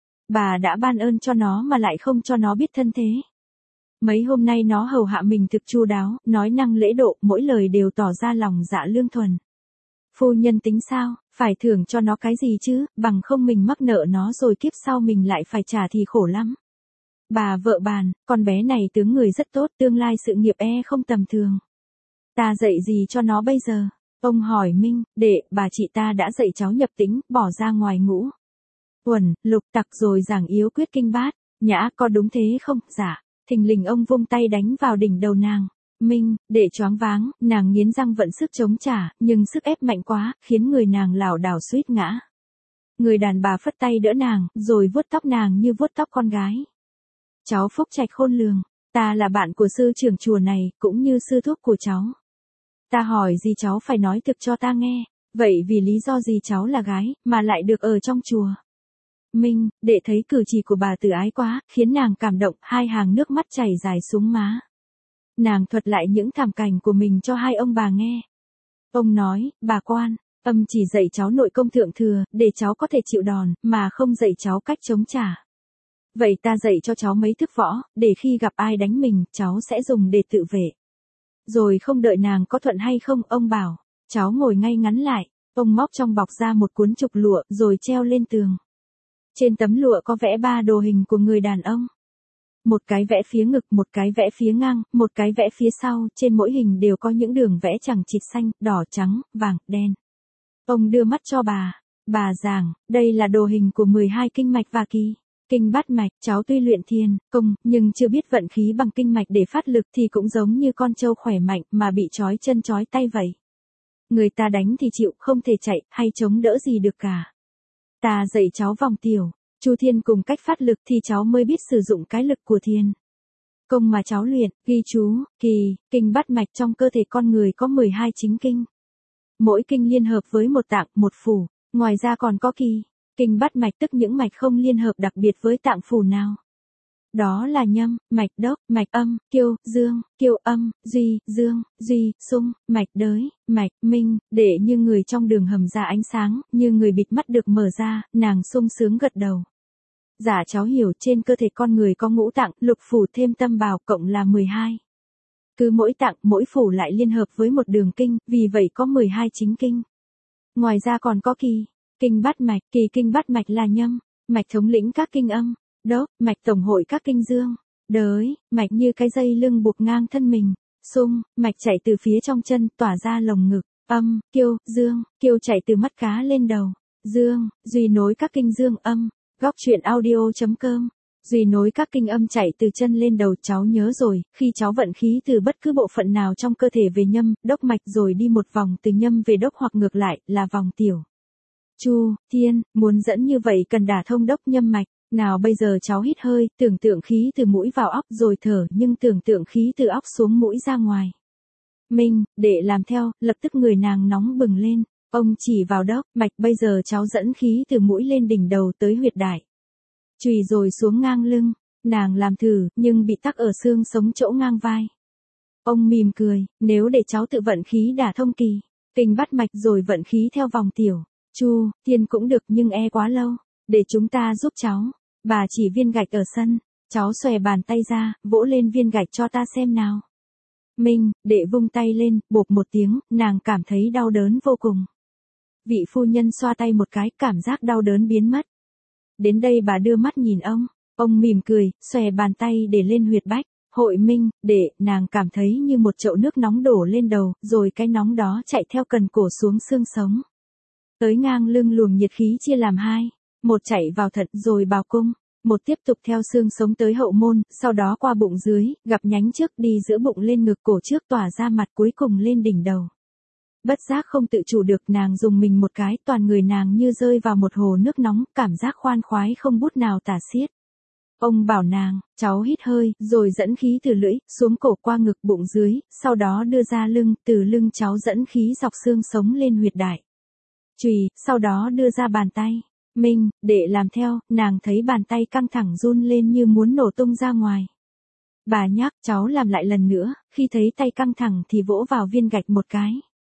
Speaker 1: Bà đã ban ơn cho nó mà lại không cho nó biết thân thế. Mấy hôm nay nó hầu hạ mình thực chu đáo, nói năng lễ độ, mỗi lời đều tỏ ra lòng dạ lương thuần. Phu nhân tính sao, phải thưởng cho nó cái gì chứ, bằng không mình mắc nợ nó rồi kiếp sau mình lại phải trả thì khổ lắm. Bà vợ bàn, con bé này tướng người rất tốt, tương lai sự nghiệp e không tầm thường. Ta dạy gì cho nó bây giờ? Ông hỏi Minh, đệ, bà chị ta đã dạy cháu nhập tĩnh, bỏ ra ngoài ngũ. Uẩn, lục tặc rồi giảng yếu quyết kinh bát. Nhã, có đúng thế không? Dạ. Thình lình ông vung tay đánh vào đỉnh đầu nàng. Minh, đệ choáng váng, nàng nghiến răng vận sức chống trả, nhưng sức ép mạnh quá, khiến người nàng lảo đảo suýt ngã. Người đàn bà phất tay đỡ nàng, rồi vuốt tóc nàng như vuốt tóc con gái. Cháu phúc trạch khôn lường, ta là bạn của sư trưởng chùa này, cũng như sư thúc của cháu. Ta hỏi gì cháu phải nói thực cho ta nghe, vậy vì lý do gì cháu là gái, mà lại được ở trong chùa? Minh, đệ thấy cử chỉ của bà từ ái quá, khiến nàng cảm động, hai hàng nước mắt chảy dài xuống má. Nàng thuật lại những thảm cảnh của mình cho hai ông bà nghe. Ông nói, bà quan, âm chỉ dạy cháu nội công thượng thừa, để cháu có thể chịu đòn, mà không dạy cháu cách chống trả. Vậy ta dạy cho cháu mấy thức võ, để khi gặp ai đánh mình, cháu sẽ dùng để tự vệ. Rồi không đợi nàng có thuận hay không, ông bảo, cháu ngồi ngay ngắn lại. Ông móc trong bọc ra một cuốn trục lụa, rồi treo lên tường. Trên tấm lụa có vẽ ba đồ hình của người đàn ông. Một cái vẽ phía ngực, một cái vẽ phía ngang, một cái vẽ phía sau, trên mỗi hình đều có những đường vẽ chằng chịt xanh, đỏ, trắng, vàng, đen. Ông đưa mắt cho bà, bà giảng, đây là đồ hình của mười hai kinh mạch và kỳ. Kinh bát mạch, cháu tuy luyện thiền, công, nhưng chưa biết vận khí bằng kinh mạch để phát lực thì cũng giống như con trâu khỏe mạnh mà bị trói chân trói tay vậy. Người ta đánh thì chịu, không thể chạy, hay chống đỡ gì được cả. Ta dạy cháu vòng tiểu, chu thiên cùng cách phát lực thì cháu mới biết sử dụng cái lực của thiền. Công mà cháu luyện, ghi chú, kỳ, kinh bát mạch trong cơ thể con người có mười hai chính kinh. Mỗi kinh liên hợp với một tạng, một phủ, ngoài ra còn có kỳ. Kinh bát mạch tức những mạch không liên hợp đặc biệt với tạng phủ nào. Đó là nhâm, mạch đốc, mạch âm, kiêu, dương, kiêu âm, duy, dương, duy, xung, mạch đới, mạch minh, để như người trong đường hầm ra ánh sáng, như người bịt mắt được mở ra, nàng sung sướng gật đầu. Dạ cháu hiểu, trên cơ thể con người có ngũ tạng, lục phủ thêm tâm bào cộng là mười hai. Cứ mỗi tạng, mỗi phủ lại liên hợp với một đường kinh, vì vậy có mười hai chính kinh. Ngoài ra còn có kỳ. Kinh bát mạch, kỳ kinh bát mạch là nhâm, mạch thống lĩnh các kinh âm, đốc, mạch tổng hội các kinh dương, đới, mạch như cái dây lưng buộc ngang thân mình, xung, mạch chạy từ phía trong chân, tỏa ra lồng ngực, âm, kiêu, dương, kiêu chạy từ mắt cá lên đầu, dương, duy nối các kinh dương âm, góc truyện audio chấm com. Duy nối các kinh âm chạy từ chân lên đầu, cháu nhớ rồi, khi cháu vận khí từ bất cứ bộ phận nào trong cơ thể về nhâm, đốc mạch rồi đi một vòng từ nhâm về đốc hoặc ngược lại, là vòng tiểu. Chu, thiên, muốn dẫn như vậy cần đả thông đốc nhâm mạch. Nào bây giờ cháu hít hơi, tưởng tượng khí từ mũi vào óc rồi thở, nhưng tưởng tượng khí từ óc xuống mũi ra ngoài. Minh, để làm theo, lập tức người nàng nóng bừng lên. Ông chỉ vào đốc mạch, bây giờ cháu dẫn khí từ mũi lên đỉnh đầu tới huyệt đại. Chùy rồi xuống ngang lưng. Nàng làm thử, nhưng bị tắc ở xương sống chỗ ngang vai. Ông mỉm cười, nếu để cháu tự vận khí đả thông kỳ, kinh bát mạch rồi vận khí theo vòng tiểu. Chu, thiên cũng được nhưng e quá lâu. Để chúng ta giúp cháu. Bà chỉ viên gạch ở sân. Cháu xòe bàn tay ra, vỗ lên viên gạch cho ta xem nào. Minh, đệ vung tay lên, bộp một tiếng, nàng cảm thấy đau đớn vô cùng. Vị phu nhân xoa tay một cái, cảm giác đau đớn biến mất. Đến đây bà đưa mắt nhìn ông. Ông mỉm cười, xòe bàn tay để lên huyệt bách. Hội Minh, để, nàng cảm thấy như một chậu nước nóng đổ lên đầu, rồi cái nóng đó chạy theo cần cổ xuống xương sống. Tới ngang lưng luồng nhiệt khí chia làm hai, một chạy vào thận rồi bào cung, một tiếp tục theo xương sống tới hậu môn, sau đó qua bụng dưới, gặp nhánh trước đi giữa bụng lên ngực cổ trước tỏa ra mặt cuối cùng lên đỉnh đầu. Bất giác không tự chủ được nàng dùng mình một cái, toàn người nàng như rơi vào một hồ nước nóng, cảm giác khoan khoái không bút nào tả xiết. Ông bảo nàng, cháu hít hơi, rồi dẫn khí từ lưỡi, xuống cổ qua ngực bụng dưới, sau đó đưa ra lưng, từ lưng cháu dẫn khí dọc xương sống lên huyệt đại. Chùy, sau đó đưa ra bàn tay. Minh, để làm theo, nàng thấy bàn tay căng thẳng run lên như muốn nổ tung ra ngoài. Bà nhắc cháu làm lại lần nữa, khi thấy tay căng thẳng thì vỗ vào viên gạch một cái.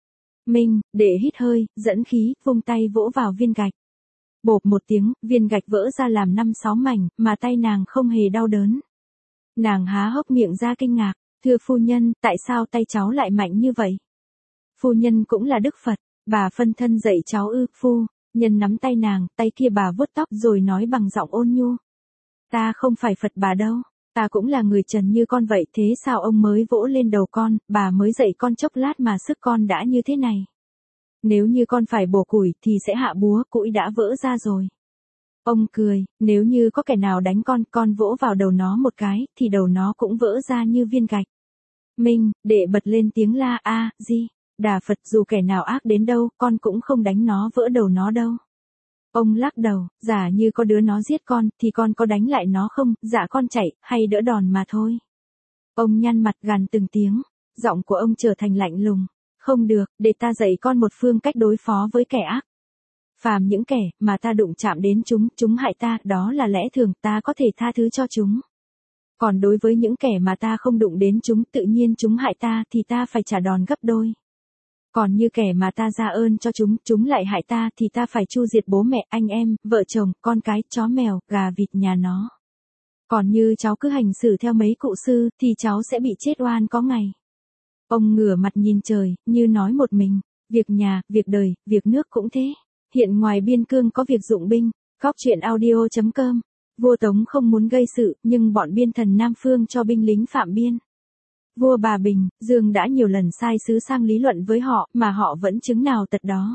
Speaker 1: Minh, đệ hít hơi, dẫn khí, vung tay vỗ vào viên gạch. Bộp một tiếng, viên gạch vỡ ra làm năm sáu mảnh, mà tay nàng không hề đau đớn. Nàng há hốc miệng ra kinh ngạc, thưa phu nhân, tại sao tay cháu lại mạnh như vậy? Phu nhân cũng là Đức Phật, bà phân thân dạy cháu ư, phu nhân nắm tay nàng, tay kia bà vuốt tóc rồi nói bằng giọng ôn nhu. Ta không phải Phật bà đâu, ta cũng là người trần như con vậy, thế sao ông mới vỗ lên đầu con, bà mới dạy con chốc lát mà sức con đã như thế này. Nếu như con phải bổ củi thì sẽ hạ búa, củi đã vỡ ra rồi. Ông cười, nếu như có kẻ nào đánh con, con vỗ vào đầu nó một cái, thì đầu nó cũng vỡ ra như viên gạch. Minh, đệ bật lên tiếng la a di Đà Phật, dù kẻ nào ác đến đâu, con cũng không đánh nó vỡ đầu nó đâu. Ông lắc đầu, giả như có đứa nó giết con, thì con có đánh lại nó không, dạ con chạy, hay đỡ đòn mà thôi. Ông nhăn mặt gằn từng tiếng, giọng của ông trở thành lạnh lùng. Không được, để ta dạy con một phương cách đối phó với kẻ ác. Phàm những kẻ mà ta đụng chạm đến chúng, chúng hại ta, đó là lẽ thường, ta có thể tha thứ cho chúng. Còn đối với những kẻ mà ta không đụng đến chúng, tự nhiên chúng hại ta thì ta phải trả đòn gấp đôi. Còn như kẻ mà ta ra ơn cho chúng, chúng lại hại ta thì ta phải chu diệt bố mẹ, anh em, vợ chồng, con cái, chó mèo, gà vịt nhà nó. Còn như cháu cứ hành xử theo mấy cụ sư, thì cháu sẽ bị chết oan có ngày. Ông ngửa mặt nhìn trời, như nói một mình, việc nhà, việc đời, việc nước cũng thế. Hiện ngoài biên cương có việc dụng binh, Cóc truyện audio chấm com. Vua Tống không muốn gây sự, nhưng bọn biên thần Nam Phương cho binh lính phạm biên. Vua Bà Bình, Dương đã nhiều lần sai sứ sang lý luận với họ, mà họ vẫn chứng nào tật đó.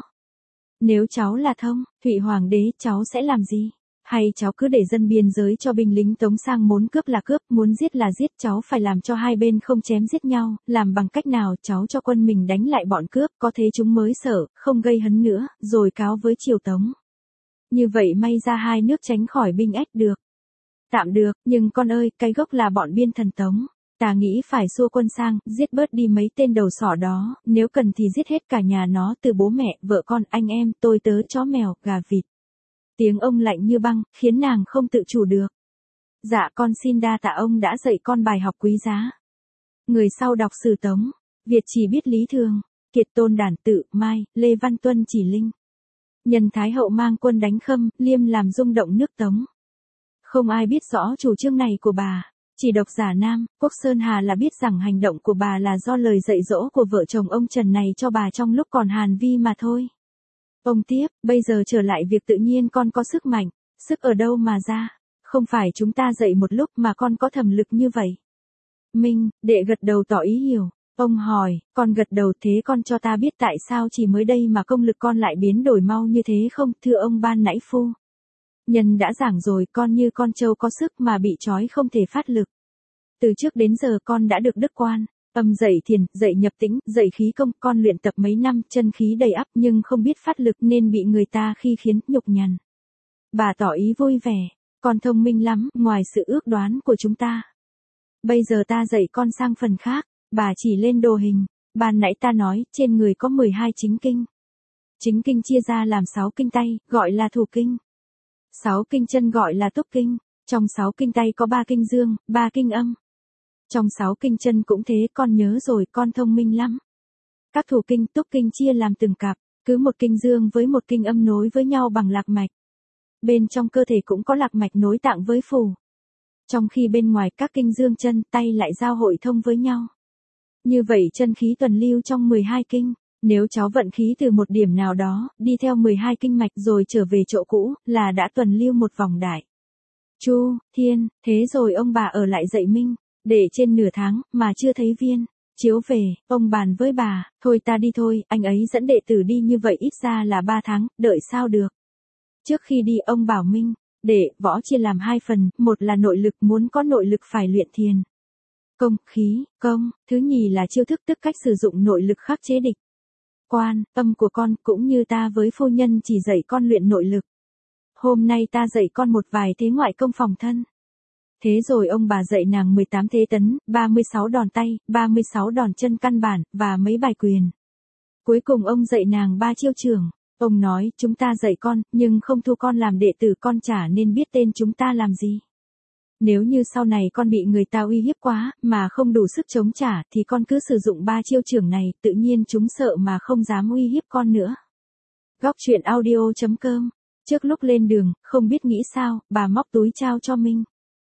Speaker 1: Nếu cháu là Thông, Thụy Hoàng đế, cháu sẽ làm gì? Hay cháu cứ để dân biên giới cho binh lính Tống sang, muốn cướp là cướp, muốn giết là giết, cháu phải làm cho hai bên không chém giết nhau, làm bằng cách nào cháu cho quân mình đánh lại bọn cướp, có thế chúng mới sợ, không gây hấn nữa, rồi cáo với triều Tống. Như vậy may ra hai nước tránh khỏi binh ách được. Tạm được, nhưng con ơi, cái gốc là bọn biên thần Tống. Ta nghĩ phải xua quân sang, giết bớt đi mấy tên đầu sỏ đó, nếu cần thì giết hết cả nhà nó, từ bố mẹ, vợ con, anh em, tôi tớ, chó mèo, gà vịt. Tiếng ông lạnh như băng, khiến nàng không tự chủ được. Dạ con xin đa tạ ông đã dạy con bài học quý giá. Người sau đọc sử Tống, Việt chỉ biết Lý Thường, Kiệt Tôn Đản Tự, Mai, Lê Văn Tuân chỉ Linh. Nhân Thái Hậu mang quân đánh Khâm, Liêm làm rung động nước Tống. Không ai biết rõ chủ trương này của bà, chỉ độc giả Nam, Quốc Sơn Hà là biết rằng hành động của bà là do lời dạy dỗ của vợ chồng ông Trần này cho bà trong lúc còn Hàn Vi mà thôi. Ông tiếp, bây giờ trở lại việc tự nhiên con có sức mạnh, sức ở đâu mà ra, không phải chúng ta dạy một lúc mà con có thầm lực như vậy. Minh, đệ gật đầu tỏ ý hiểu, ông hỏi, con gật đầu thế con cho ta biết tại sao chỉ mới đây mà công lực con lại biến đổi mau như thế không, thưa ông ban nãy phu. Nhân đã giảng rồi, con như con trâu có sức mà bị trói không thể phát lực. Từ trước đến giờ con đã được đức quan. Âm dạy thiền, dạy nhập tĩnh, dạy khí công, con luyện tập mấy năm, chân khí đầy ắp nhưng không biết phát lực nên bị người ta khi khiến nhục nhằn. Bà tỏ ý vui vẻ, con thông minh lắm, ngoài sự ước đoán của chúng ta. Bây giờ ta dạy con sang phần khác, bà chỉ lên đồ hình, ban nãy ta nói, trên người có mười hai chính kinh. Chính kinh chia ra làm sáu kinh tay, gọi là thủ kinh. sáu kinh chân gọi là túc kinh, trong sáu kinh tay có ba kinh dương, ba kinh âm. Trong sáu kinh chân cũng thế, con nhớ rồi, con thông minh lắm. Các thủ kinh, túc kinh chia làm từng cặp, cứ một kinh dương với một kinh âm nối với nhau bằng lạc mạch. Bên trong cơ thể cũng có lạc mạch nối tạng với phủ. Trong khi bên ngoài các kinh dương chân, tay lại giao hội thông với nhau. Như vậy chân khí tuần lưu trong mười hai kinh, nếu cháu vận khí từ một điểm nào đó, đi theo mười hai kinh mạch rồi trở về chỗ cũ, là đã tuần lưu một vòng đại. Chu, Thiên, thế rồi ông bà ở lại dạy Minh. Để trên nửa tháng, mà chưa thấy viên. Chiếu về, ông bàn với bà, thôi ta đi thôi, anh ấy dẫn đệ tử đi như vậy ít ra là ba tháng, đợi sao được. Trước khi đi ông bảo Minh, để, võ chia làm hai phần, một là nội lực, muốn có nội lực phải luyện thiền. Công, khí, công, thứ nhì là chiêu thức, tức cách sử dụng nội lực khắc chế địch. Quan, tâm của con, cũng như ta với phu nhân chỉ dạy con luyện nội lực. Hôm nay ta dạy con một vài thế ngoại công phòng thân. Thế rồi ông bà dạy nàng mười tám thế tấn, ba mươi sáu đòn tay, ba mươi sáu đòn chân căn bản, và mấy bài quyền. Cuối cùng ông dạy nàng ba chiêu trưởng. Ông nói, chúng ta dạy con, nhưng không thu con làm đệ tử, con chả nên biết tên chúng ta làm gì. Nếu như sau này con bị người ta uy hiếp quá, mà không đủ sức chống trả, thì con cứ sử dụng ba chiêu trưởng này, tự nhiên chúng sợ mà không dám uy hiếp con nữa. Góc truyện audio chấm com. Trước lúc lên đường, không biết nghĩ sao, bà móc túi trao cho Minh.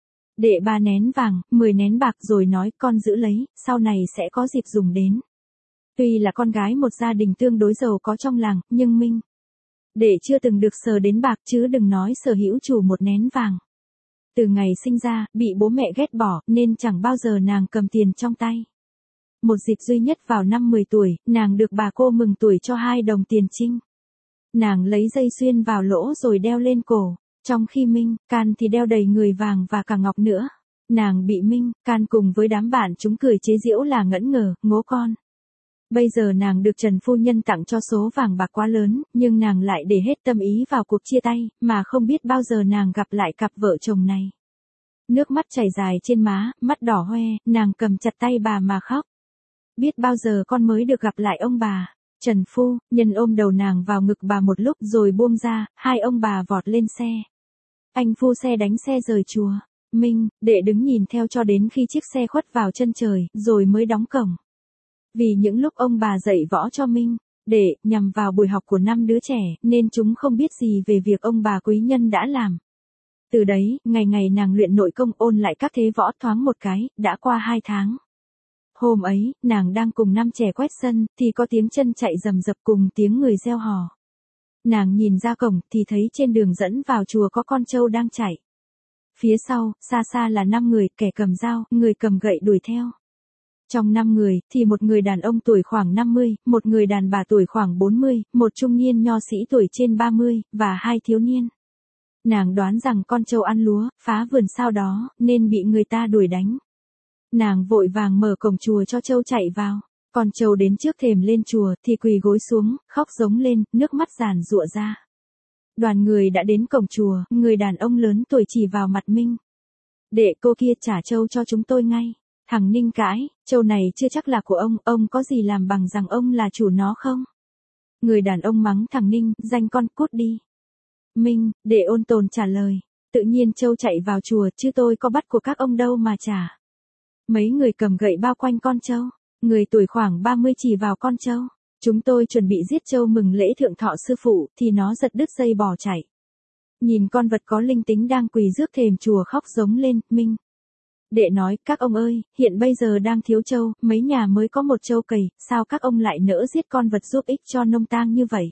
Speaker 1: Đệ ba nén vàng, mười nén bạc rồi nói con giữ lấy, sau này sẽ có dịp dùng đến. Tuy là con gái một gia đình tương đối giàu có trong làng, nhưng Minh Đệ chưa từng được sờ đến bạc chứ đừng nói sở hữu chủ một nén vàng. Từ ngày sinh ra, bị bố mẹ ghét bỏ, nên chẳng bao giờ nàng cầm tiền trong tay. Một dịp duy nhất vào năm mười tuổi, nàng được bà cô mừng tuổi cho hai đồng tiền trinh. Nàng lấy dây xuyên vào lỗ rồi đeo lên cổ, trong khi Minh, Can thì đeo đầy người vàng và cả ngọc nữa. Nàng bị Minh, Can cùng với đám bạn chúng cười chế giễu là ngẫn ngờ, ngố con. Bây giờ nàng được Trần Phu Nhân tặng cho số vàng bạc quá lớn, nhưng nàng lại để hết tâm ý vào cuộc chia tay, mà không biết bao giờ nàng gặp lại cặp vợ chồng này. Nước mắt chảy dài trên má, mắt đỏ hoe, nàng cầm chặt tay bà mà khóc. Biết bao giờ con mới được gặp lại ông bà. Trần Phu Nhân ôm đầu nàng vào ngực bà một lúc rồi buông ra, hai ông bà vọt lên xe. Anh phu xe đánh xe rời chùa. Minh, Đệ đứng nhìn theo cho đến khi chiếc xe khuất vào chân trời, rồi mới đóng cổng. Vì những lúc ông bà dạy võ cho Minh, Đệ, nhằm vào buổi học của năm đứa trẻ, nên chúng không biết gì về việc ông bà quý nhân đã làm. Từ đấy, ngày ngày nàng luyện nội công ôn lại các thế võ thoáng một cái, đã qua hai tháng. Hôm ấy, nàng đang cùng năm trẻ quét sân, thì có tiếng chân chạy rầm rập cùng tiếng người reo hò. Nàng nhìn ra cổng, thì thấy trên đường dẫn vào chùa có con trâu đang chạy. Phía sau, xa xa là năm người, kẻ cầm dao, người cầm gậy đuổi theo. Trong năm người, thì một người đàn ông tuổi khoảng năm mươi, một người đàn bà tuổi khoảng bốn mươi, một trung niên nho sĩ tuổi trên ba mươi, và hai thiếu niên. Nàng đoán rằng con trâu ăn lúa, phá vườn sau đó, nên bị người ta đuổi đánh. Nàng vội vàng mở cổng chùa cho trâu chạy vào. Con trâu đến trước thềm lên chùa, thì quỳ gối xuống, khóc giống lên, nước mắt giàn giụa ra. Đoàn người đã đến cổng chùa, người đàn ông lớn tuổi chỉ vào mặt Minh. Đệ, cô kia trả trâu cho chúng tôi ngay. Thằng Ninh cãi, trâu này chưa chắc là của ông, ông có gì làm bằng rằng ông là chủ nó không? Người đàn ông mắng thằng Ninh, danh con cút đi. Minh, Đệ ôn tồn trả lời, tự nhiên trâu chạy vào chùa chứ tôi có bắt của các ông đâu mà trả. Mấy người cầm gậy bao quanh con trâu, người tuổi khoảng ba mươi chỉ vào con trâu. Chúng tôi chuẩn bị giết trâu mừng lễ thượng thọ sư phụ, thì nó giật đứt dây bỏ chạy. Nhìn con vật có linh tính đang quỳ rước thềm chùa khóc giống lên, Minh Đệ nói, các ông ơi, hiện bây giờ đang thiếu trâu, mấy nhà mới có một trâu cầy, sao các ông lại nỡ giết con vật giúp ích cho nông tang như vậy?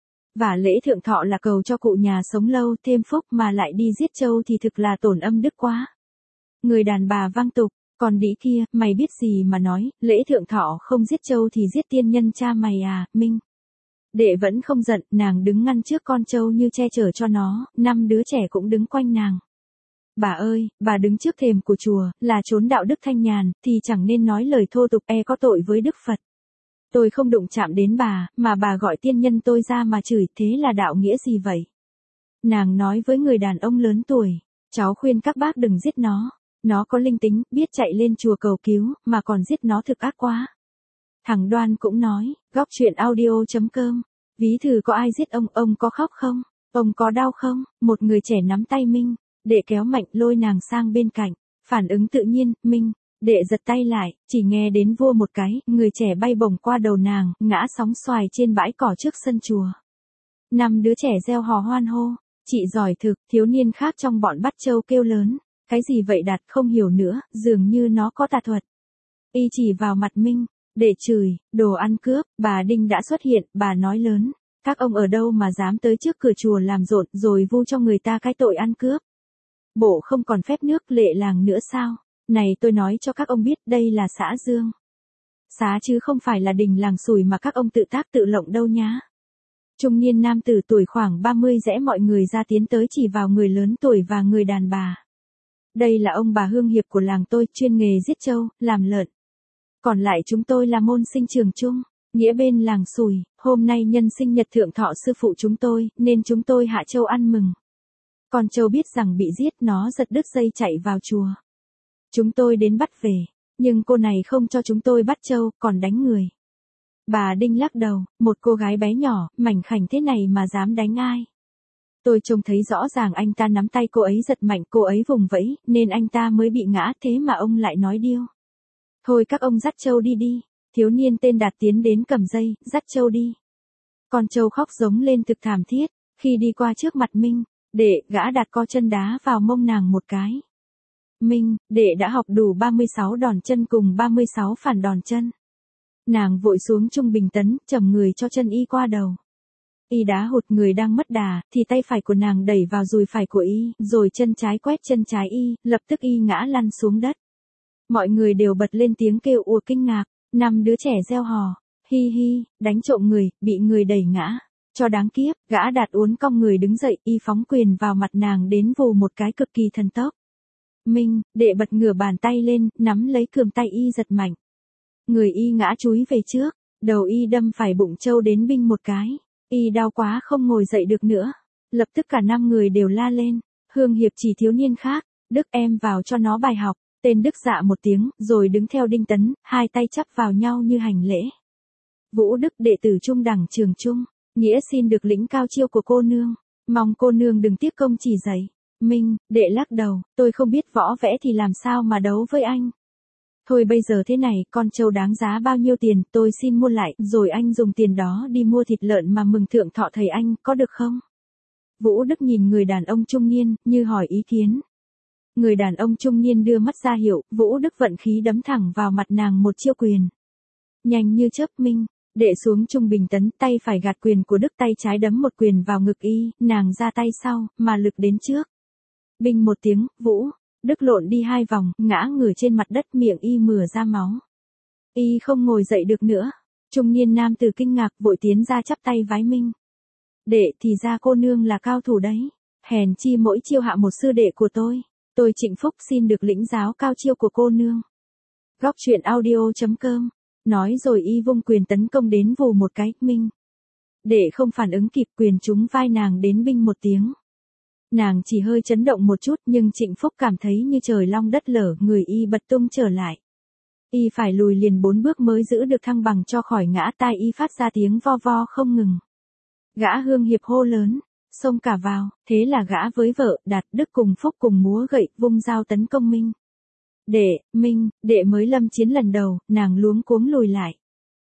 Speaker 1: Và lễ thượng thọ là cầu cho cụ nhà sống lâu, thêm phúc mà lại đi giết trâu thì thực là tổn âm đức quá. Người đàn bà vang tục, còn đĩ kia, mày biết gì mà nói, lễ thượng thọ không giết trâu thì giết tiên nhân cha mày à, Minh Đệ vẫn không giận, nàng đứng ngăn trước con trâu như che chở cho nó, năm đứa trẻ cũng đứng quanh nàng. Bà ơi, bà đứng trước thềm của chùa, là chốn đạo đức thanh nhàn, thì chẳng nên nói lời thô tục e có tội với Đức Phật. Tôi không đụng chạm đến bà, mà bà gọi tiên nhân tôi ra mà chửi, thế là đạo nghĩa gì vậy? Nàng nói với người đàn ông lớn tuổi, cháu khuyên các bác đừng giết nó. Nó có linh tính, biết chạy lên chùa cầu cứu, mà còn giết nó thực ác quá. Thằng Đoan cũng nói, góc truyện audio chấm com. Ví thử có ai giết ông, ông có khóc không? Ông có đau không? Một người trẻ nắm tay Minh, Đệ kéo mạnh lôi nàng sang bên cạnh. Phản ứng tự nhiên, Minh, Đệ giật tay lại, chỉ nghe đến vua một cái, người trẻ bay bổng qua đầu nàng, ngã sóng xoài trên bãi cỏ trước sân chùa. Năm đứa trẻ reo hò hoan hô, chị giỏi thực, thiếu niên khác trong bọn bắt trâu kêu lớn. Cái gì vậy Đạt không hiểu nữa, dường như nó có tà thuật. Y chỉ vào mặt Minh, Đệ chửi, đồ ăn cướp, bà Đinh đã xuất hiện, bà nói lớn. Các ông ở đâu mà dám tới trước cửa chùa làm rộn rồi vu cho người ta cái tội ăn cướp. Bộ không còn phép nước lệ làng nữa sao? Này tôi nói cho các ông biết đây là xã Dương. Xá chứ không phải là đình làng Sùi mà các ông tự tác tự lộng đâu nhá. Trung niên nam tử tuổi khoảng ba mươi rẽ mọi người ra tiến tới chỉ vào người lớn tuổi và người đàn bà. Đây là ông bà hương hiệp của làng tôi, chuyên nghề giết trâu, làm lợn. Còn lại chúng tôi là môn sinh trường chung, nghĩa bên làng Sùi, hôm nay nhân sinh nhật thượng thọ sư phụ chúng tôi, nên chúng tôi hạ trâu ăn mừng. Còn trâu biết rằng bị giết nó giật đứt dây chạy vào chùa. Chúng tôi đến bắt về, nhưng cô này không cho chúng tôi bắt trâu, còn đánh người. Bà Đinh lắc đầu, một cô gái bé nhỏ, mảnh khảnh thế này mà dám đánh ai? Tôi trông thấy rõ ràng anh ta nắm tay cô ấy giật mạnh, cô ấy vùng vẫy, nên anh ta mới bị ngã, thế mà ông lại nói điêu. Thôi các ông dắt trâu đi đi. Thiếu niên tên Đạt tiến đến cầm dây, dắt trâu đi. Con trâu khóc giống lên thực thảm thiết, khi đi qua trước mặt Minh, đệ, gã Đạt co chân đá vào mông nàng một cái. Minh, đệ đã học đủ ba mươi sáu đòn chân cùng ba mươi sáu phản đòn chân. Nàng vội xuống trung bình tấn, chầm người cho chân y qua đầu. Y đá hụt người đang mất đà, thì tay phải của nàng đẩy vào dùi phải của y, rồi chân trái quét chân trái y, lập tức y ngã lăn xuống đất. Mọi người đều bật lên tiếng kêu ùa kinh ngạc, năm đứa trẻ reo hò, hi hi, đánh trộm người, bị người đẩy ngã. Cho đáng kiếp, gã Đạt uốn cong người đứng dậy, y phóng quyền vào mặt nàng đến vù một cái cực kỳ thần tốc. Minh, đệ bật ngửa bàn tay lên, nắm lấy cườm tay y giật mạnh. Người y ngã chúi về trước, đầu y đâm phải bụng trâu đến binh một cái. Y đau quá không ngồi dậy được nữa. Lập tức cả năm người đều la lên. Hương Hiệp chỉ thiếu niên khác, Đức em vào cho nó bài học. Tên Đức dạ một tiếng, rồi đứng theo Đinh Tấn, hai tay chắp vào nhau như hành lễ. Vũ Đức đệ tử trung đẳng trường trung, nghĩa xin được lĩnh cao chiêu của cô nương. Mong cô nương đừng tiếc công chỉ dạy. Minh, đệ lắc đầu, tôi không biết võ vẽ thì làm sao mà đấu với anh. Thôi bây giờ thế này, con trâu đáng giá bao nhiêu tiền, tôi xin mua lại, rồi anh dùng tiền đó đi mua thịt lợn mà mừng thượng thọ thầy anh, có được không? Vũ Đức nhìn người đàn ông trung niên, như hỏi ý kiến. Người đàn ông trung niên đưa mắt ra hiệu, Vũ Đức vận khí đấm thẳng vào mặt nàng một chiêu quyền. Nhanh như chớp. Minh, đệ xuống trung bình tấn, tay phải gạt quyền của Đức, tay trái đấm một quyền vào ngực y, nàng ra tay sau, mà lực đến trước. Binh một tiếng, Vũ Đức lộn đi hai vòng, ngã người trên mặt đất, miệng y mửa ra máu. Y không ngồi dậy được nữa. Trung niên nam tử kinh ngạc vội tiến ra chắp tay vái Minh. Đệ, thì ra cô nương là cao thủ đấy. Hèn chi mỗi chiêu hạ một sư đệ của tôi. Tôi Trịnh Phúc xin được lĩnh giáo cao chiêu của cô nương. Góc truyện audio chấm com. Nói rồi y vung quyền tấn công đến vù một cái. Minh, đệ không phản ứng kịp, quyền trúng vai nàng đến binh một tiếng. Nàng chỉ hơi chấn động một chút, nhưng Trịnh Phúc cảm thấy như trời long đất lở, người y bật tung trở lại. Y phải lùi liền bốn bước mới giữ được thăng bằng cho khỏi ngã, tai y phát ra tiếng vo vo không ngừng. Gã Hương Hiệp hô lớn, xông cả vào, thế là gã với vợ, Đạt, Đức cùng Phúc cùng múa gậy, vung dao tấn công Minh. Đệ, Minh, đệ mới lâm chiến lần đầu, nàng luống cuống lùi lại.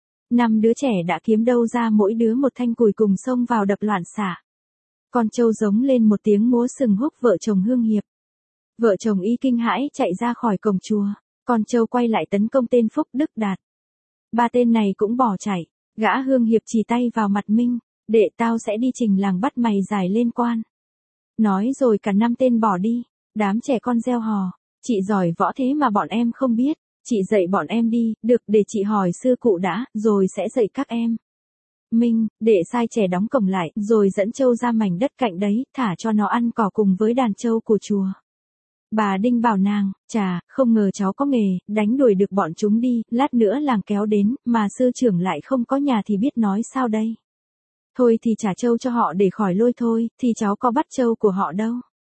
Speaker 1: Năm đứa trẻ đã kiếm đâu ra mỗi đứa một thanh cùi cùng xông vào đập loạn xạ. Con trâu giống lên một tiếng múa sừng húc vợ chồng Hương Hiệp. Vợ chồng y kinh hãi chạy ra khỏi cổng chùa. Con trâu quay lại tấn công tên Phúc, Đức, Đạt. Ba tên này cũng bỏ chạy. Gã Hương Hiệp chỉ tay vào mặt Minh. Đệ, tao sẽ đi trình làng bắt mày giải lên quan. Nói rồi cả năm tên bỏ đi. Đám trẻ con reo hò. Chị giỏi võ thế mà bọn em không biết. Chị dạy bọn em đi, được, để chị hỏi sư cụ đã, rồi sẽ dạy các em. Minh, đệ sai trẻ đóng cổng lại, rồi dẫn trâu ra mảnh đất cạnh đấy, thả cho nó ăn cỏ cùng với đàn trâu của chùa. Bà Đinh bảo nàng, chà, không ngờ cháu có nghề, đánh đuổi được bọn chúng đi, lát nữa làng kéo đến, mà sư trưởng lại không có nhà thì biết nói sao đây. Thôi thì trả trâu cho họ để khỏi lôi thôi, thì cháu có bắt trâu của họ đâu.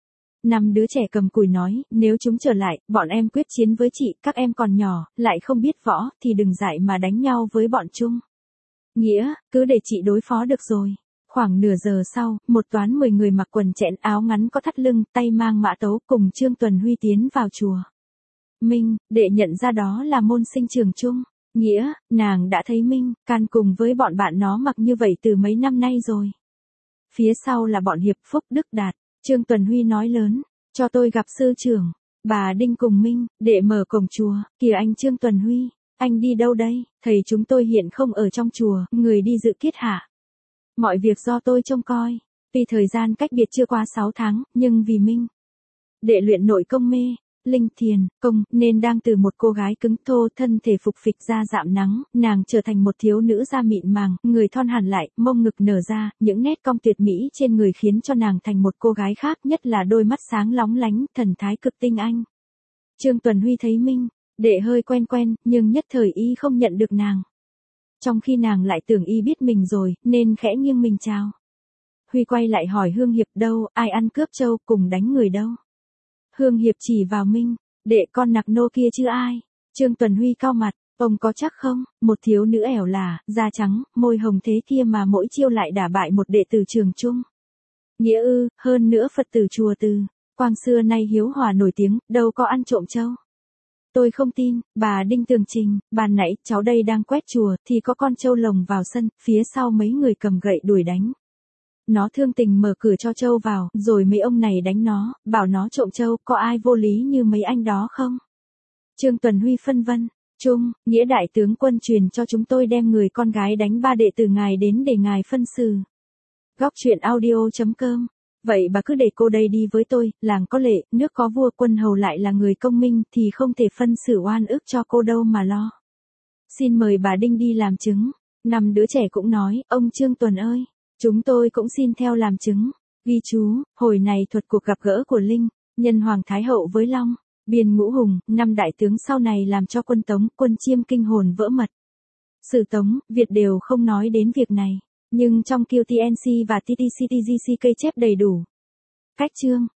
Speaker 1: Năm đứa trẻ cầm cùi nói, nếu chúng trở lại, bọn em quyết chiến với chị, các em còn nhỏ, lại không biết võ, thì đừng dại mà đánh nhau với bọn chúng. Nghĩa, cứ để chị đối phó được rồi. Khoảng nửa giờ sau, một toán mười người mặc quần chẽn áo ngắn có thắt lưng, tay mang mã tấu cùng Trương Tuần Huy tiến vào chùa. Minh, đệ nhận ra đó là môn sinh Trường Trung. Nghĩa, nàng đã thấy Minh, can cùng với bọn bạn nó mặc như vậy từ mấy năm nay rồi. Phía sau là bọn Hiệp, Phúc, Đức, Đạt. Trương Tuần Huy nói lớn, cho tôi gặp sư trưởng. Bà Đinh cùng Minh, đệ mở cổng chùa, kìa anh Trương Tuần Huy, anh đi đâu đây? Thầy chúng tôi hiện không ở trong chùa, người đi dự kiết hạ. Mọi việc do tôi trông coi, vì thời gian cách biệt chưa qua sáu tháng, nhưng vì Minh, đệ luyện nội công mê, linh thiền, công, nên đang từ một cô gái cứng thô thân thể phục phịch ra dạm nắng, nàng trở thành một thiếu nữ da mịn màng, người thon hẳn lại, mông ngực nở ra, những nét cong tuyệt mỹ trên người khiến cho nàng thành một cô gái khác, nhất là đôi mắt sáng lóng lánh, thần thái cực tinh anh. Trương Tuần Huy thấy Minh, đệ hơi quen quen, nhưng nhất thời y không nhận được nàng. Trong khi nàng lại tưởng y biết mình rồi, nên khẽ nghiêng mình chào. Huy quay lại hỏi Hương Hiệp đâu, ai ăn cướp trâu, cùng đánh người đâu. Hương Hiệp chỉ vào Minh, đệ con nặc nô kia chứ ai. Trương Tuần Huy cau mặt, ông có chắc không, một thiếu nữ ẻo lả, da trắng, môi hồng thế kia mà mỗi chiêu lại đả bại một đệ tử Trường Trung. Nghĩa ư, hơn nữa Phật tử chùa Từ Quang xưa nay hiếu hòa nổi tiếng, đâu có ăn trộm trâu. Tôi không tin, bà Đinh tường trình, ban nãy cháu đây đang quét chùa thì có con trâu lồng vào sân, phía sau mấy người cầm gậy đuổi đánh. Nó thương tình mở cửa cho trâu vào, rồi mấy ông này đánh nó, bảo nó trộm trâu, có ai vô lý như mấy anh đó không? Trương Tuần Huy phân vân, Trung, Nghĩa đại tướng quân truyền cho chúng tôi đem người con gái đánh ba đệ tử ngài đến để ngài phân xử. Góc truyện audio chấm com. Vậy bà cứ để cô đây đi với tôi, làng có lệ, nước có vua, quân hầu lại là người công minh thì không thể phân xử oan ức cho cô đâu mà lo. Xin mời bà Đinh đi làm chứng. Năm đứa trẻ cũng nói, ông Trương Tuần ơi, chúng tôi cũng xin theo làm chứng. Ghi chú, hồi này thuật cuộc gặp gỡ của Linh, nhân Hoàng Thái Hậu với Long, Biên Ngũ Hùng, năm đại tướng sau này làm cho quân Tống, quân Chiêm kinh hồn vỡ mật. Sử Tống, Việt đều không nói đến việc này. Nhưng trong Q T N C và T T C T G C cây chép đầy đủ. Cách chương